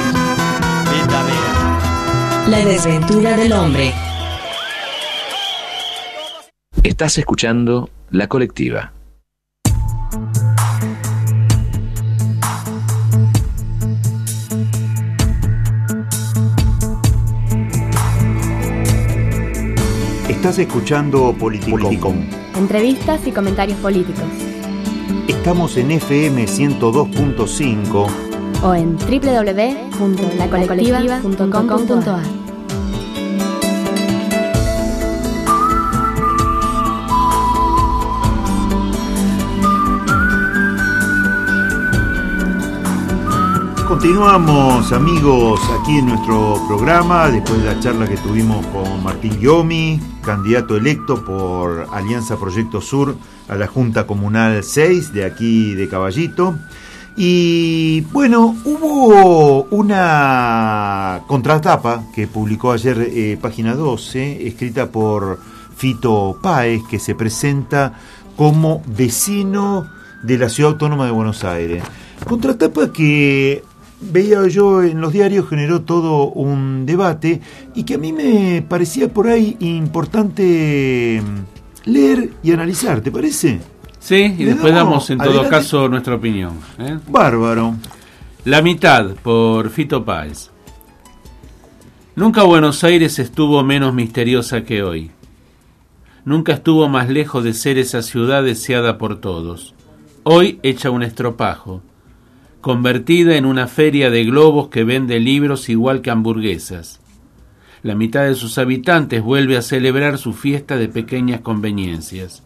La Desventura del Hombre. Estás escuchando La Colectiva. Estás escuchando Politicón. Entrevistas y comentarios políticos. Estamos en FM 102.5 o en www.lacolectiva.com.ar. Continuamos, amigos, aquí en nuestro programa, después de la charla que tuvimos con Martín Yomi, candidato electo por Alianza Proyecto Sur a la Junta Comunal 6 de aquí de Caballito. Y bueno, hubo una contratapa que publicó ayer Página 12, escrita por Fito Páez, que se presenta como vecino de la Ciudad Autónoma de Buenos Aires. Contratapa que veía yo en los diarios, generó todo un debate y que a mí me parecía por ahí importante leer y analizar, ¿te parece? Sí, y después damos en todo caso nuestra opinión. Bárbaro. La mitad, por Fito Páez. Nunca Buenos Aires estuvo menos misteriosa que hoy. Nunca estuvo más lejos de ser esa ciudad deseada por todos. Hoy hecha un estropajo, convertida en una feria de globos que vende libros igual que hamburguesas. La mitad de sus habitantes vuelve a celebrar su fiesta de pequeñas conveniencias.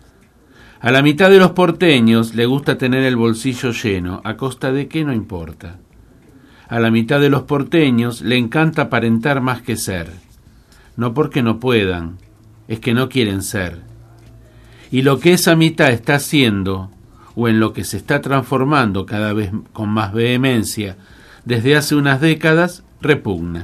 A la mitad de los porteños le gusta tener el bolsillo lleno, a costa de qué no importa. A la mitad de los porteños le encanta aparentar más que ser. No porque no puedan, es que no quieren ser. Y lo que esa mitad está haciendo, o en lo que se está transformando cada vez con más vehemencia desde hace unas décadas, repugna.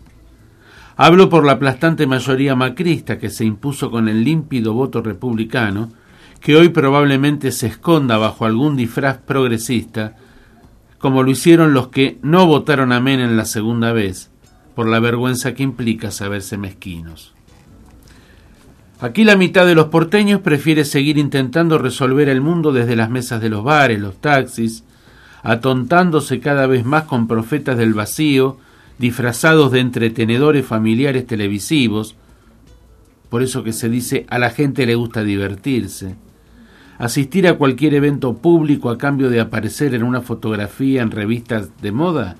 Hablo por la aplastante mayoría macrista que se impuso con el límpido voto republicano, que hoy probablemente se esconda bajo algún disfraz progresista, como lo hicieron los que no votaron amén en la segunda vez, por la vergüenza que implica saberse mezquinos. Aquí la mitad de los porteños prefiere seguir intentando resolver el mundo desde las mesas de los bares, los taxis, atontándose cada vez más con profetas del vacío, disfrazados de entretenedores familiares televisivos, por eso que se dice a la gente le gusta divertirse, asistir a cualquier evento público a cambio de aparecer en una fotografía en revistas de moda,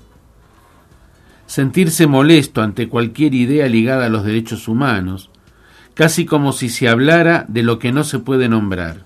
sentirse molesto ante cualquier idea ligada a los derechos humanos, casi como si se hablara de lo que no se puede nombrar,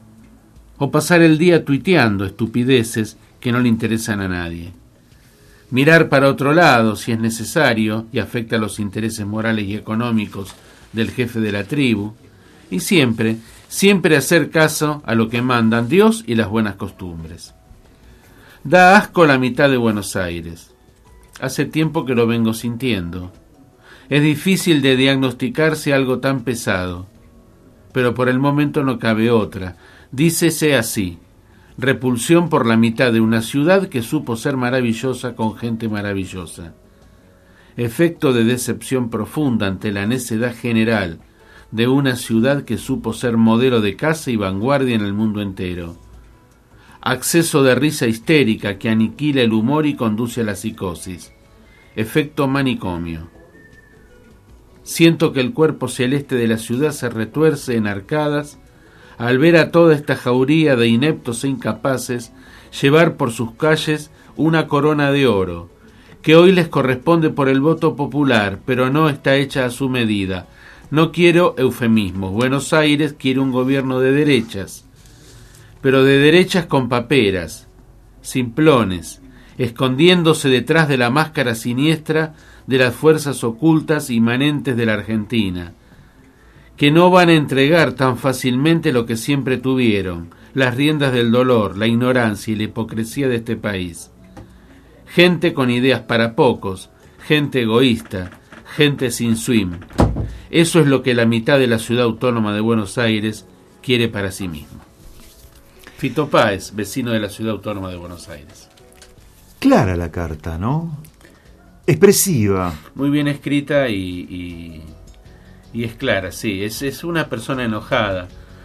o pasar el día tuiteando estupideces que no le interesan a nadie, mirar para otro lado si es necesario y afecta a los intereses morales y económicos del jefe de la tribu, y siempre hacer caso a lo que mandan Dios y las buenas costumbres. Da asco la mitad de Buenos Aires. Hace tiempo que lo vengo sintiendo. Es difícil de diagnosticarse algo tan pesado, pero por el momento no cabe otra. Dícese así: repulsión por la mitad de una ciudad que supo ser maravillosa con gente maravillosa. Efecto de decepción profunda ante la necedad general de una ciudad que supo ser modelo de casa y vanguardia en el mundo entero. Acceso de risa histérica que aniquila el humor y conduce a la psicosis. Efecto manicomio. Siento que el cuerpo celeste de la ciudad se retuerce en arcadas al ver a toda esta jauría de ineptos e incapaces llevar por sus calles una corona de oro, que hoy les corresponde por el voto popular, pero no está hecha a su medida. No quiero eufemismos. Buenos Aires quiere un gobierno de derechas, pero de derechas con paperas, simplones, escondiéndose detrás de la máscara siniestra de las fuerzas ocultas inmanentes de la Argentina, que no van a entregar tan fácilmente lo que siempre tuvieron, las riendas del dolor, la ignorancia y la hipocresía de este país. Gente con ideas para pocos, gente egoísta, gente sin swing. Eso es lo que la mitad de la ciudad autónoma de Buenos Aires quiere para sí mismo. Fito Páez, vecino de la ciudad autónoma de Buenos Aires. Clara la carta, ¿no? Expresiva. Muy bien escrita y es clara, sí. Es una persona enojada.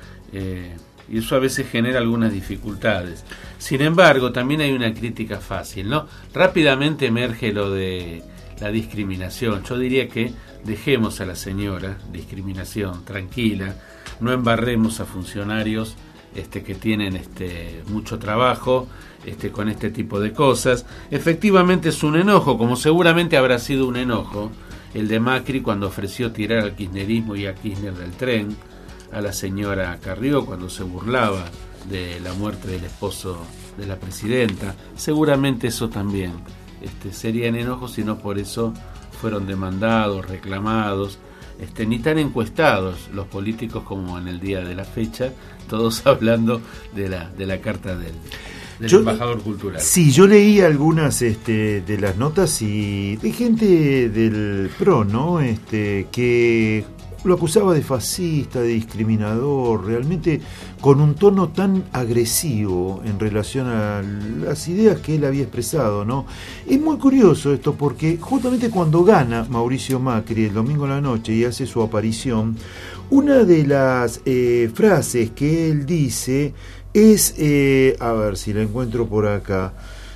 Y eso a veces genera algunas dificultades. Sin embargo, también hay una crítica fácil, ¿no? Rápidamente emerge lo de la discriminación. Yo diría que dejemos a la señora discriminación tranquila, no embarremos a funcionarios que tienen mucho trabajo con este tipo de cosas. Efectivamente es un enojo, como seguramente habrá sido un enojo el de Macri cuando ofreció tirar al kirchnerismo y a Kirchner del tren, a la señora Carrió cuando se burlaba de la muerte del esposo de la presidenta. Seguramente eso también serían enojos y no por eso fueron demandados, reclamados, ni tan encuestados los políticos como en el día de la fecha, todos hablando de la carta del embajador cultural. Sí, yo leí algunas de las notas y de gente del PRO, ¿no? Que lo acusaba de fascista, de discriminador, realmente con un tono tan agresivo en relación a las ideas que él había expresado, ¿no? Es muy curioso esto porque justamente cuando gana Mauricio Macri el domingo a la noche y hace su aparición, una de las frases que él dice es, a ver si la encuentro por acá,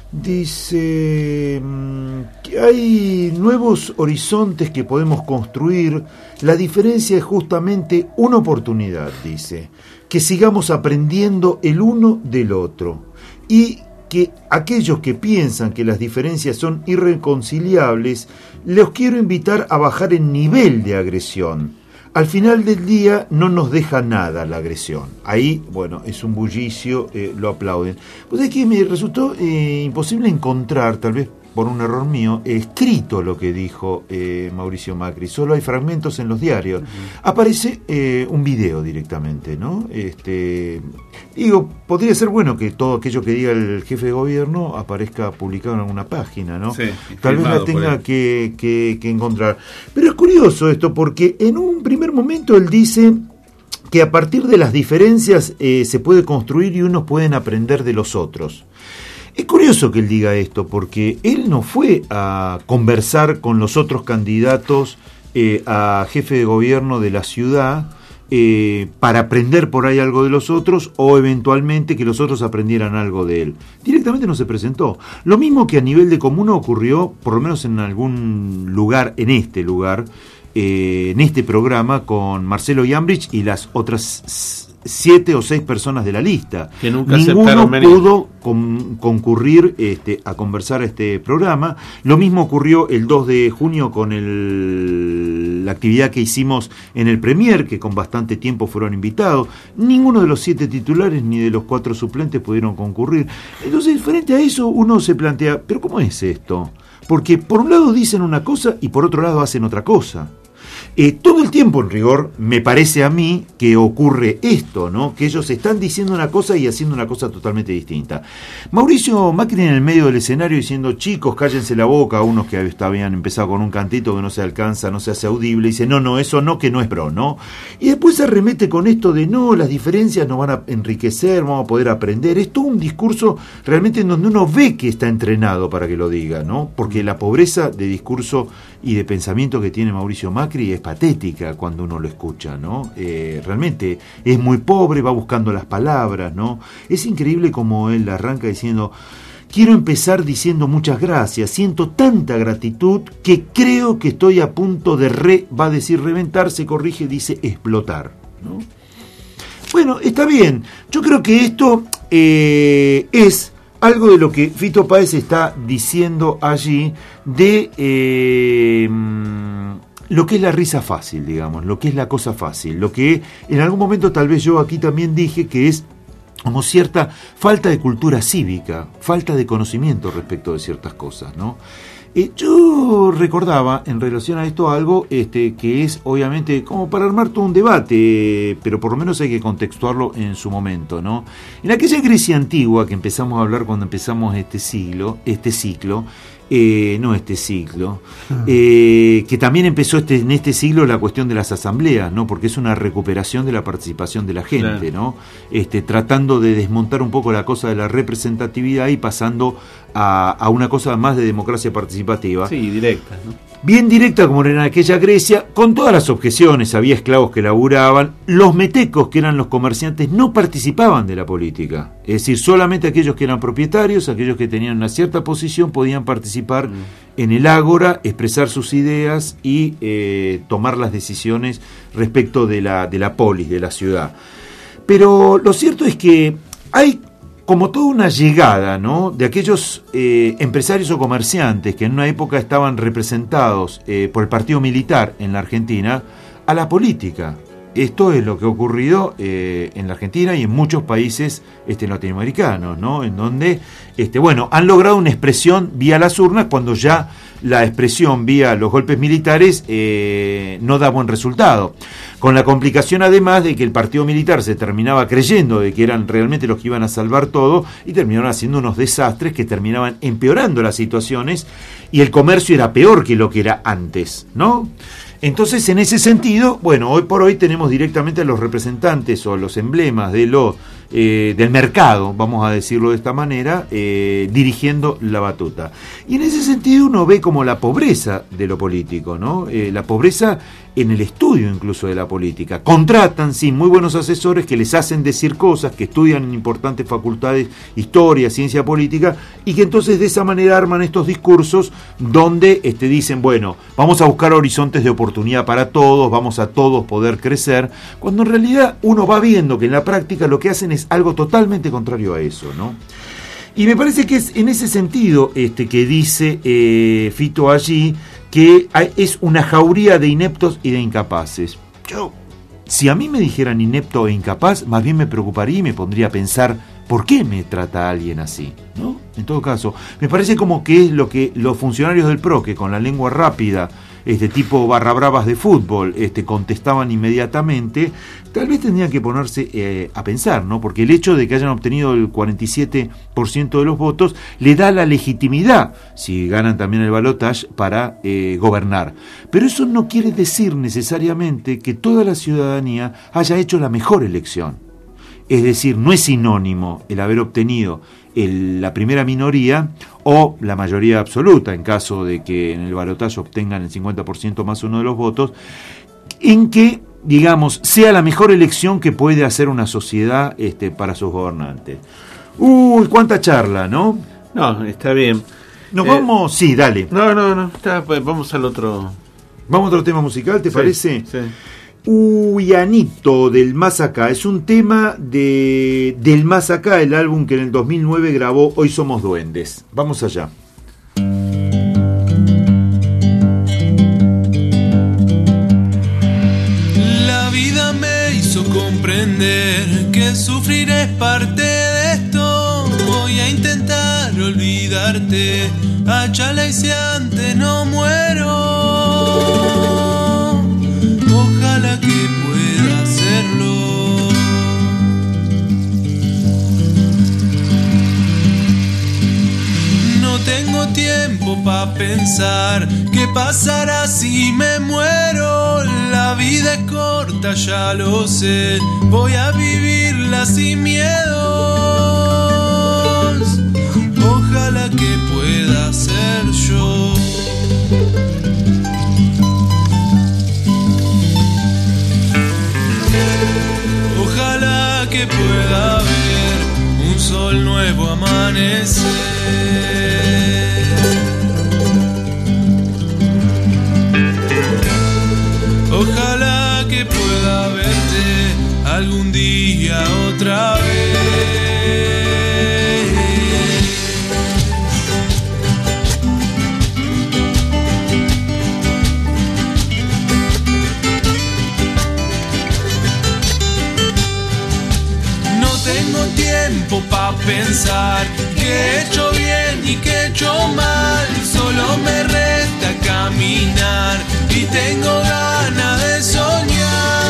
dice que hay nuevos horizontes que podemos construir, la diferencia es justamente una oportunidad, dice, que sigamos aprendiendo el uno del otro y que aquellos que piensan que las diferencias son irreconciliables, los quiero invitar a bajar el nivel de agresión. Al final del día no nos deja nada la agresión. Ahí, bueno, es un bullicio, lo aplauden. Pues es que me resultó imposible encontrar, tal vez por un error mío, escrito lo que dijo Mauricio Macri. Solo hay fragmentos en los diarios. Aparece un video directamente, ¿no? Digo, podría ser bueno que todo aquello que diga el jefe de gobierno aparezca publicado en alguna página, ¿no? Sí, tal vez la tenga que encontrar. Pero es curioso esto, porque en un primer momento él dice que a partir de las diferencias se puede construir y unos pueden aprender de los otros. Es curioso que él diga esto, porque él no fue a conversar con los otros candidatos a jefe de gobierno de la ciudad para aprender por ahí algo de los otros o eventualmente que los otros aprendieran algo de él. Directamente no se presentó. Lo mismo que a nivel de comuna ocurrió, por lo menos en algún lugar, en este programa, con Marcelo Iambrich y las otras 7 o 6 personas de la lista. Que nunca ninguno pudo concurrir a conversar a este programa. Lo mismo ocurrió el 2 de junio con la actividad que hicimos en el Premier, que con bastante tiempo fueron invitados. Ninguno de los 7 titulares ni de los 4 suplentes pudieron concurrir. Entonces, frente a eso, uno se plantea, ¿pero cómo es esto? Porque por un lado dicen una cosa y por otro lado hacen otra cosa. Todo el tiempo, en rigor, me parece a mí que ocurre esto, ¿no? Que ellos están diciendo una cosa y haciendo una cosa totalmente distinta. Mauricio Macri en el medio del escenario diciendo, chicos, cállense la boca, unos que habían empezado con un cantito que no se alcanza, no se hace audible, dice, no, eso no, que no es pro, ¿no? Y después se arremete con esto de, no, las diferencias nos van a enriquecer, vamos a poder aprender. Es todo un discurso realmente en donde uno ve que está entrenado para que lo diga, ¿no? Porque la pobreza de discurso y de pensamiento que tiene Mauricio Macri es patética cuando uno lo escucha, ¿no? Realmente es muy pobre, va buscando las palabras, ¿no? Es increíble como él arranca diciendo, quiero empezar diciendo muchas gracias, siento tanta gratitud que creo que estoy a punto de va a decir reventar, se corrige, dice explotar, ¿no? Bueno, está bien, yo creo que esto es algo de lo que Fito Páez está diciendo allí de lo que es la risa fácil, digamos, lo que es la cosa fácil, lo que en algún momento tal vez yo aquí también dije que es como cierta falta de cultura cívica, falta de conocimiento respecto de ciertas cosas, ¿no? Yo recordaba en relación a esto algo que es obviamente como para armar todo un debate, pero por lo menos hay que contextuarlo en su momento, ¿no? En aquella Grecia antigua que empezamos a hablar cuando empezamos este ciclo, que también empezó en este siglo la cuestión de las asambleas, ¿no? Porque es una recuperación de la participación de la gente, claro, ¿no? Tratando de desmontar un poco la cosa de la representatividad y pasando a una cosa más de democracia participativa. Sí, directa, ¿no? Bien directa como era en aquella Grecia, con todas las objeciones, había esclavos que laburaban, los metecos, que eran los comerciantes, no participaban de la política, es decir, solamente aquellos que eran propietarios, aquellos que tenían una cierta posición podían participar en el ágora, expresar sus ideas y tomar las decisiones respecto de la polis, de la ciudad. Pero lo cierto es que hay como toda una llegada, ¿no?, de aquellos empresarios o comerciantes que en una época estaban representados por el partido militar en la Argentina a la política. Esto es lo que ha ocurrido en la Argentina y en muchos países latinoamericanos, ¿no?, en donde han logrado una expresión vía las urnas cuando ya la expresión vía los golpes militares no da buen resultado. Con la complicación además de que el partido militar se terminaba creyendo de que eran realmente los que iban a salvar todo y terminaron haciendo unos desastres que terminaban empeorando las situaciones y el comercio era peor que lo que era antes, ¿no? Entonces, en ese sentido, bueno, hoy por hoy tenemos directamente a los representantes o los emblemas de del mercado, vamos a decirlo de esta manera, dirigiendo la batuta. Y en ese sentido uno ve como la pobreza de lo político, ¿no? La pobreza en el estudio incluso de la política. Contratan, sí, muy buenos asesores que les hacen decir cosas, que estudian en importantes facultades, historia, ciencia política, y que entonces de esa manera arman estos discursos donde dicen, bueno, vamos a buscar horizontes de oportunidad para todos, vamos a todos poder crecer, cuando en realidad uno va viendo que en la práctica lo que hacen es algo totalmente contrario a eso, ¿no? Y me parece que es en ese sentido que dice Fito allí, que es una jauría de ineptos y de incapaces. Si a mí me dijeran inepto e incapaz, más bien me preocuparía y me pondría a pensar ¿por qué me trata a alguien así? ¿No? En todo caso, me parece como que es lo que los funcionarios del PRO, que con la lengua rápida, tipo barra bravas de fútbol, contestaban inmediatamente, tal vez tendrían que ponerse a pensar, ¿no? Porque el hecho de que hayan obtenido el 47% de los votos le da la legitimidad, si ganan también el balotaje, para gobernar. Pero eso no quiere decir necesariamente que toda la ciudadanía haya hecho la mejor elección. Es decir, no es sinónimo el haber obtenido la primera minoría o la mayoría absoluta, en caso de que en el balotaje obtengan el 50% más uno de los votos, en que, digamos, sea la mejor elección que puede hacer una sociedad para sus gobernantes. Uy, cuánta charla, ¿no? No, está bien. Nos vamos, sí, dale. No, pues vamos al otro. Vamos a otro tema musical, ¿te parece? Sí. Uyanito del Más Acá, es un tema del Más Acá, el álbum que en el 2009 grabó Hoy Somos Duendes. Vamos allá. La vida me hizo comprender que sufrir es parte de esto. Voy a intentar olvidarte, a chala y si antes no muero. Ojalá que pueda hacerlo. No tengo tiempo pa' pensar qué pasará si me muero. La vida es corta, ya lo sé. Voy a vivirla sin miedos. Ojalá que pueda ser yo. Ojalá que pueda haber un sol nuevo amanecer. Ojalá que pueda verte algún día otra vez. pa' pensar que he hecho bien y que he hecho mal. Solo me resta caminar y tengo ganas de soñar.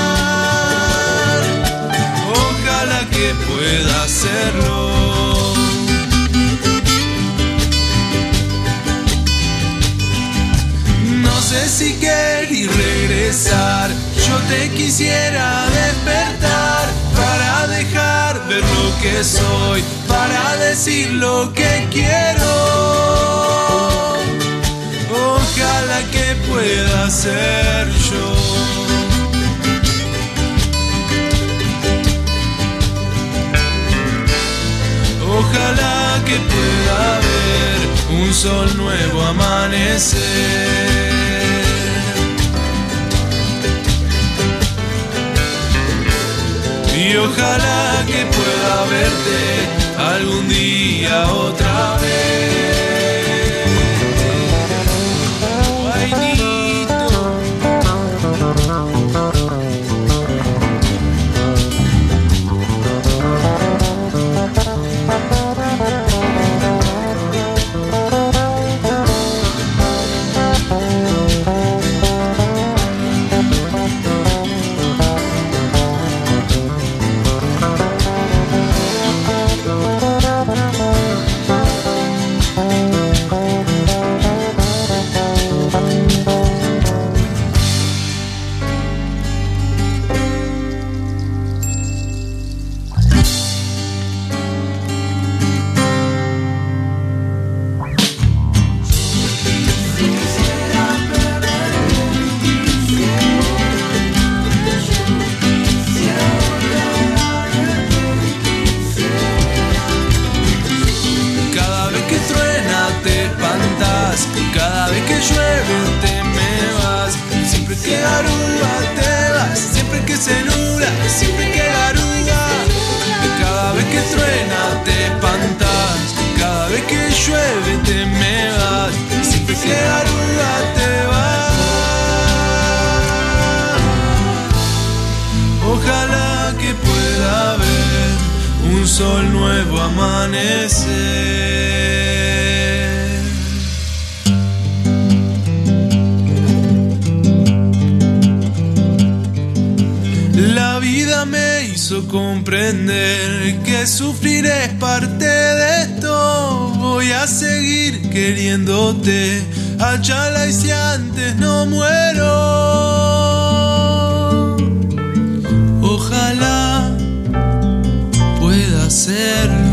Ojalá que pueda hacerlo. No sé si querés regresar, yo te quisiera despertar para dejar ver lo que soy, para decir lo que quiero. Ojalá que pueda ser yo. Ojalá que pueda haber un sol nuevo amanecer. Y ojalá que pueda verte algún día otra vez. Guainito. Sol nuevo amanecer. La vida me hizo comprender que sufrir es parte de esto. Voy a seguir queriéndote, achala y si antes no muero. Ojalá pueda hacerlo.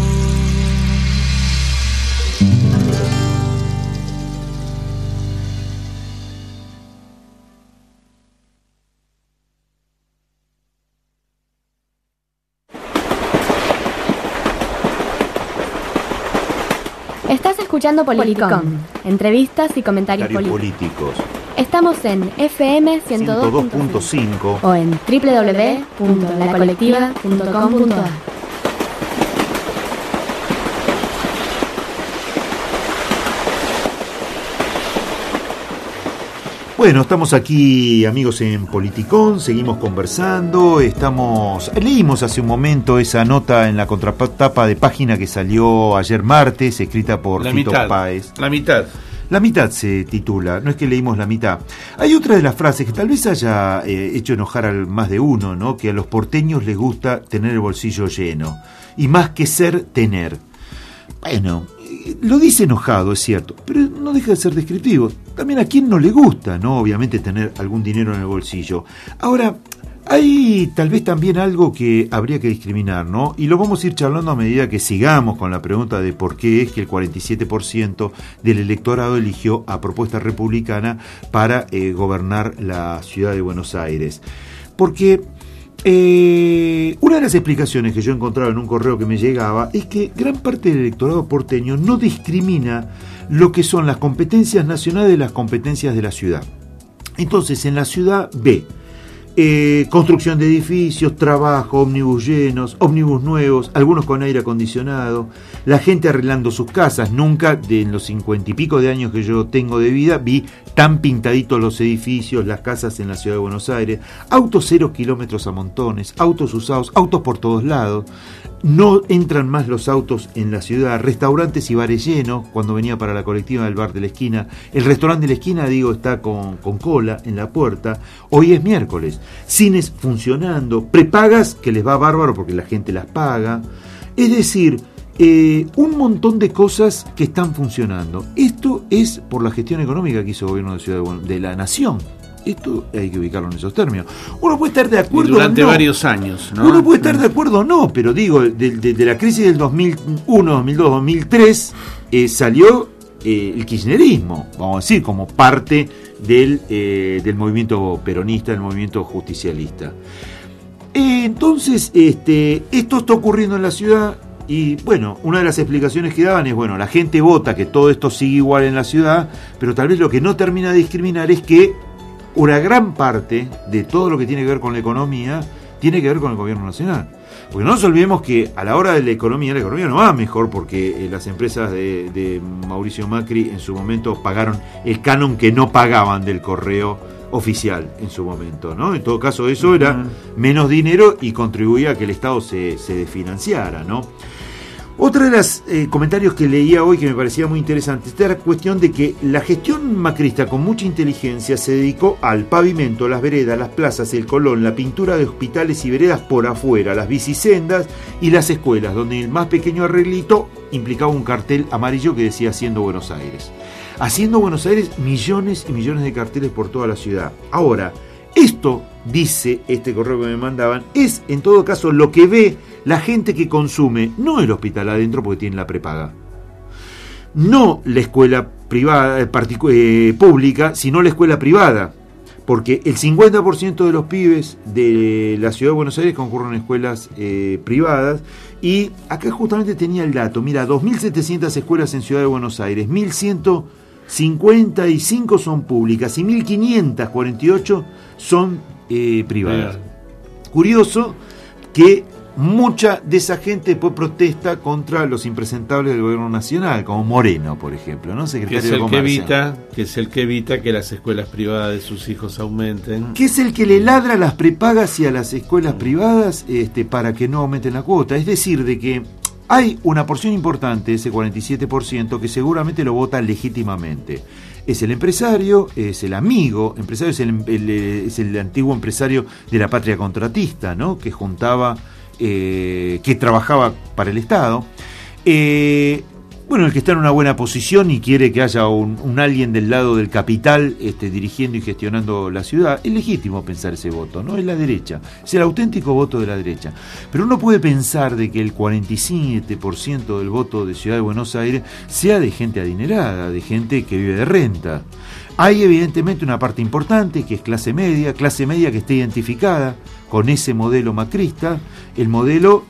Estás escuchando Politicón, entrevistas y comentarios políticos. Estamos en FM 102.5 o en www.lacolectiva.com.ar. Bueno, estamos aquí, amigos, en Politicón, seguimos conversando, leímos hace un momento esa nota en la contratapa de página que salió ayer martes, escrita por Fito Páez. La mitad se titula, no es que leímos la mitad. Hay otra de las frases que tal vez haya hecho enojar a más de uno, ¿no? Que a los porteños les gusta tener el bolsillo lleno, y más que ser, tener. Bueno, lo dice enojado, es cierto, pero no deja de ser descriptivo. También a quien no le gusta, ¿no? Obviamente tener algún dinero en el bolsillo. Ahora, hay tal vez también algo que habría que discriminar, ¿no? Y lo vamos a ir charlando a medida que sigamos con la pregunta de por qué es que el 47% del electorado eligió a Propuesta Republicana para gobernar la ciudad de Buenos Aires. Porque una de las explicaciones que yo encontraba en un correo que me llegaba es que gran parte del electorado porteño no discrimina lo que son las competencias nacionales de las competencias de la ciudad. Entonces, en la ciudad ve construcción de edificios, trabajo, ómnibus llenos, ómnibus nuevos, algunos con aire acondicionado, la gente arreglando sus casas. Nunca, en los 50 y pico de años que yo tengo de vida, vi tan pintaditos los edificios, las casas en la ciudad de Buenos Aires, autos 0 kilómetros a montones, autos usados, autos por todos lados. no entran más los autos en la ciudad, restaurantes y bares llenos. Cuando venía para la colectiva del bar de la esquina, el restaurante de la esquina, digo, está con cola en la puerta. Hoy es miércoles, cines funcionando, prepagas que les va bárbaro porque la gente las paga. Es decir, un montón de cosas que están funcionando. Esto es por la gestión económica que hizo el gobierno de la nación. Esto hay que ubicarlo en esos términos. Uno puede estar de acuerdo durante o no. varios años, ¿no? Uno puede estar de acuerdo o no, pero digo, de la crisis del 2001, 2002, 2003 salió el kirchnerismo, vamos a decir, como parte del movimiento peronista, del movimiento justicialista. Entonces, esto está ocurriendo en la ciudad. Y bueno, una de las explicaciones que daban es, bueno, la gente vota que todo esto sigue igual en la ciudad, pero tal vez lo que no termina de discriminar es que una gran parte de todo lo que tiene que ver con la economía tiene que ver con el gobierno nacional. Porque no nos olvidemos que a la hora de la economía no va mejor porque las empresas de Mauricio Macri en su momento pagaron el canon que no pagaban del correo oficial en su momento, ¿no? En todo caso eso era menos dinero y contribuía a que el Estado se desfinanciara, ¿no? Otra de los comentarios que leía hoy que me parecía muy interesante, esta era la cuestión de que la gestión macrista con mucha inteligencia se dedicó al pavimento, las veredas, las plazas, el Colón, la pintura de hospitales y veredas por afuera, las bicisendas y las escuelas, donde el más pequeño arreglito implicaba un cartel amarillo que decía Haciendo Buenos Aires. Haciendo Buenos Aires, millones y millones de carteles por toda la ciudad. Ahora, esto, dice este correo que me mandaban, es en todo caso lo que ve la gente que consume, no el hospital adentro porque tiene la prepaga, no la escuela privada, pública, sino la escuela privada, porque el 50% de los pibes de la ciudad de Buenos Aires concurren en escuelas privadas. Y acá justamente tenía el dato, mira, 2.700 escuelas en Ciudad de Buenos Aires, 1.155 son públicas y 1.548 son privadas. Curioso que mucha de esa gente después protesta contra los impresentables del gobierno nacional, como Moreno, por ejemplo, ¿no? Secretario de Comercio. Que es el que evita que las escuelas privadas de sus hijos aumenten. Que es el que le ladra las prepagas y a las escuelas privadas para que no aumenten la cuota. Es decir, de que hay una porción importante, ese 47%, que seguramente lo vota legítimamente. Es el empresario, es el amigo, empresario es el antiguo empresario de la patria contratista, ¿no? Que juntaba, que trabajaba para el Estado. Bueno, el que está en una buena posición y quiere que haya un alguien del lado del capital dirigiendo y gestionando la ciudad, es legítimo pensar ese voto, ¿no? Es la derecha, es el auténtico voto de la derecha. Pero uno puede pensar de que el 47% del voto de Ciudad de Buenos Aires sea de gente adinerada, de gente que vive de renta. Hay evidentemente una parte importante que es clase media que está identificada con ese modelo macrista, el modelo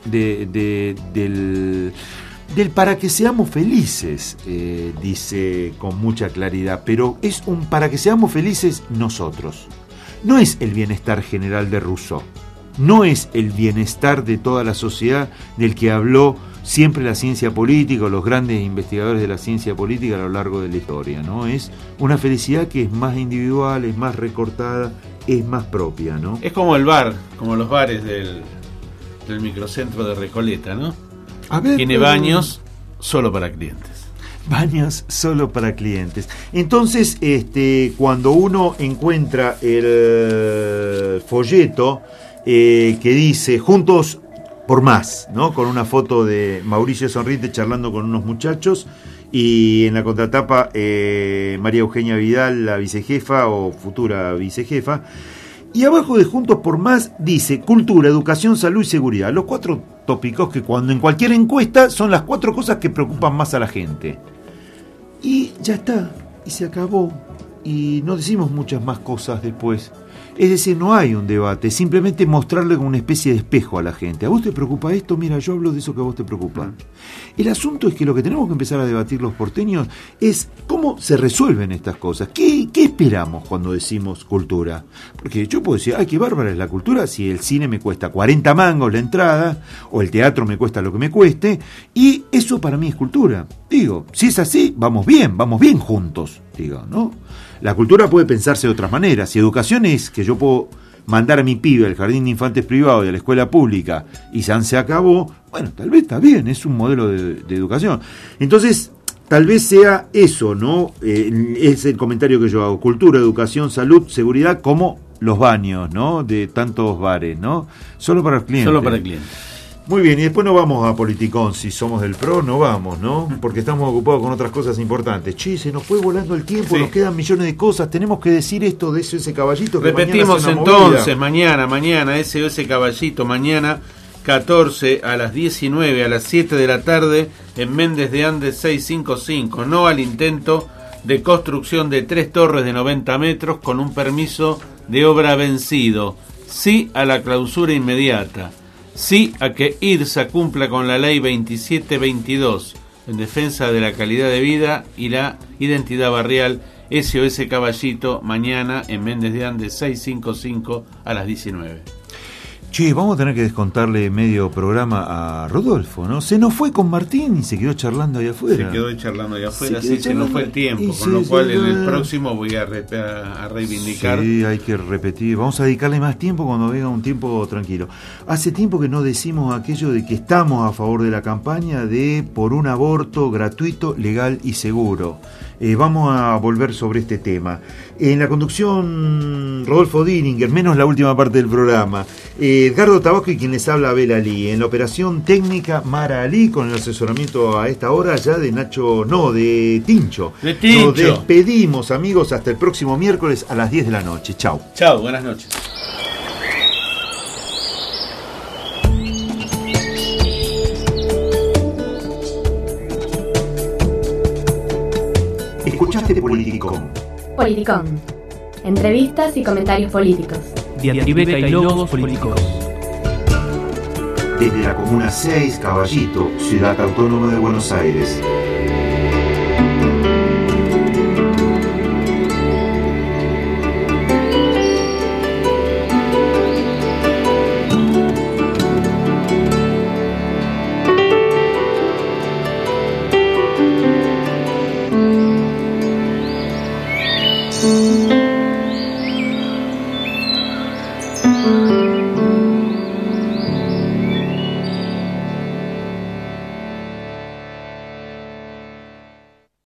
del para que seamos felices, dice con mucha claridad, pero es un para que seamos felices nosotros. No es el bienestar general de Rousseau, no es el bienestar de toda la sociedad del que habló siempre la ciencia política, los grandes investigadores de la ciencia política a lo largo de la historia, ¿no? Es una felicidad que es más individual, es más recortada, es más propia, ¿no? Es como el bar, como los bares del microcentro de Recoleta, ¿no? A ver, tiene baños solo para clientes. Baños solo para clientes. Entonces, cuando uno encuentra el folleto que dice Juntos por Más, ¿no? Con una foto de Mauricio Sonriente charlando con unos muchachos y en la contratapa María Eugenia Vidal, la vicejefa o futura vicejefa. Y abajo de Juntos por Más dice cultura, educación, salud y seguridad. Los 4 tópicos que cuando en cualquier encuesta son las 4 cosas que preocupan más a la gente. Y ya está, y se acabó. Y no decimos muchas más cosas después. Es decir, no hay un debate, simplemente mostrarle como una especie de espejo a la gente. ¿A vos te preocupa esto? Mira, yo hablo de eso que a vos te preocupa. El asunto es que lo que tenemos que empezar a debatir los porteños es cómo se resuelven estas cosas. ¿Qué esperamos cuando decimos cultura? Porque yo puedo decir, ay, qué bárbara es la cultura si el cine me cuesta 40 mangos la entrada, o el teatro me cuesta lo que me cueste, y eso para mí es cultura. Digo, si es así, vamos bien juntos, digo, ¿no? La cultura puede pensarse de otras maneras. Si educación es que yo puedo mandar a mi pibe al jardín de infantes privado y a la escuela pública y se acabó, bueno, tal vez está bien, es un modelo de educación. Entonces, tal vez sea eso, ¿no? Es el comentario que yo hago. Cultura, educación, salud, seguridad, como los baños, ¿no? De tantos bares, ¿no? Solo para el cliente. Solo para el cliente. Muy bien, y después nos vamos a Politicón. Si somos del PRO, no vamos, ¿no? Porque estamos ocupados con otras cosas importantes. Che, se nos fue volando el tiempo, nos quedan millones de cosas. Tenemos que decir esto de ese Caballito. Que repetimos entonces, mañana, SOS Caballito, mañana 14 a las 19, a las 7 de la tarde, en Méndez de Andes 655. No al intento de construcción de 3 torres de 90 metros con un permiso de obra vencido. Sí a la clausura inmediata. Sí a que IRSA cumpla con la ley 2722 en defensa de la calidad de vida y la identidad barrial. SOS Caballito, mañana en Méndez de Andes 655 a las 19. Che, vamos a tener que descontarle medio programa a Rodolfo, ¿no? Se nos fue con Martín y se quedó charlando ahí afuera. Se quedó charlando ahí afuera, se nos fue el tiempo, con lo cual en el próximo voy a reivindicar. Sí, hay que repetir. Vamos a dedicarle más tiempo cuando venga un tiempo tranquilo. Hace tiempo que no decimos aquello de que estamos a favor de la campaña de por un aborto gratuito, legal y seguro. Vamos a volver sobre este tema. En la conducción, Rodolfo Diringer, menos la última parte del programa. Edgardo Tabasco y quien les habla, Abel Ali. En la operación técnica, Mara Ali, con el asesoramiento a esta hora ya de de Tincho. Nos despedimos, amigos, hasta el próximo miércoles a las 10 de la noche. Chau. Chau, buenas noches. Escuchaste Politicón. Politicón. Entrevistas y comentarios políticos. Diatribeca y logos políticos. Desde la Comuna 6, Caballito, Ciudad Autónoma de Buenos Aires.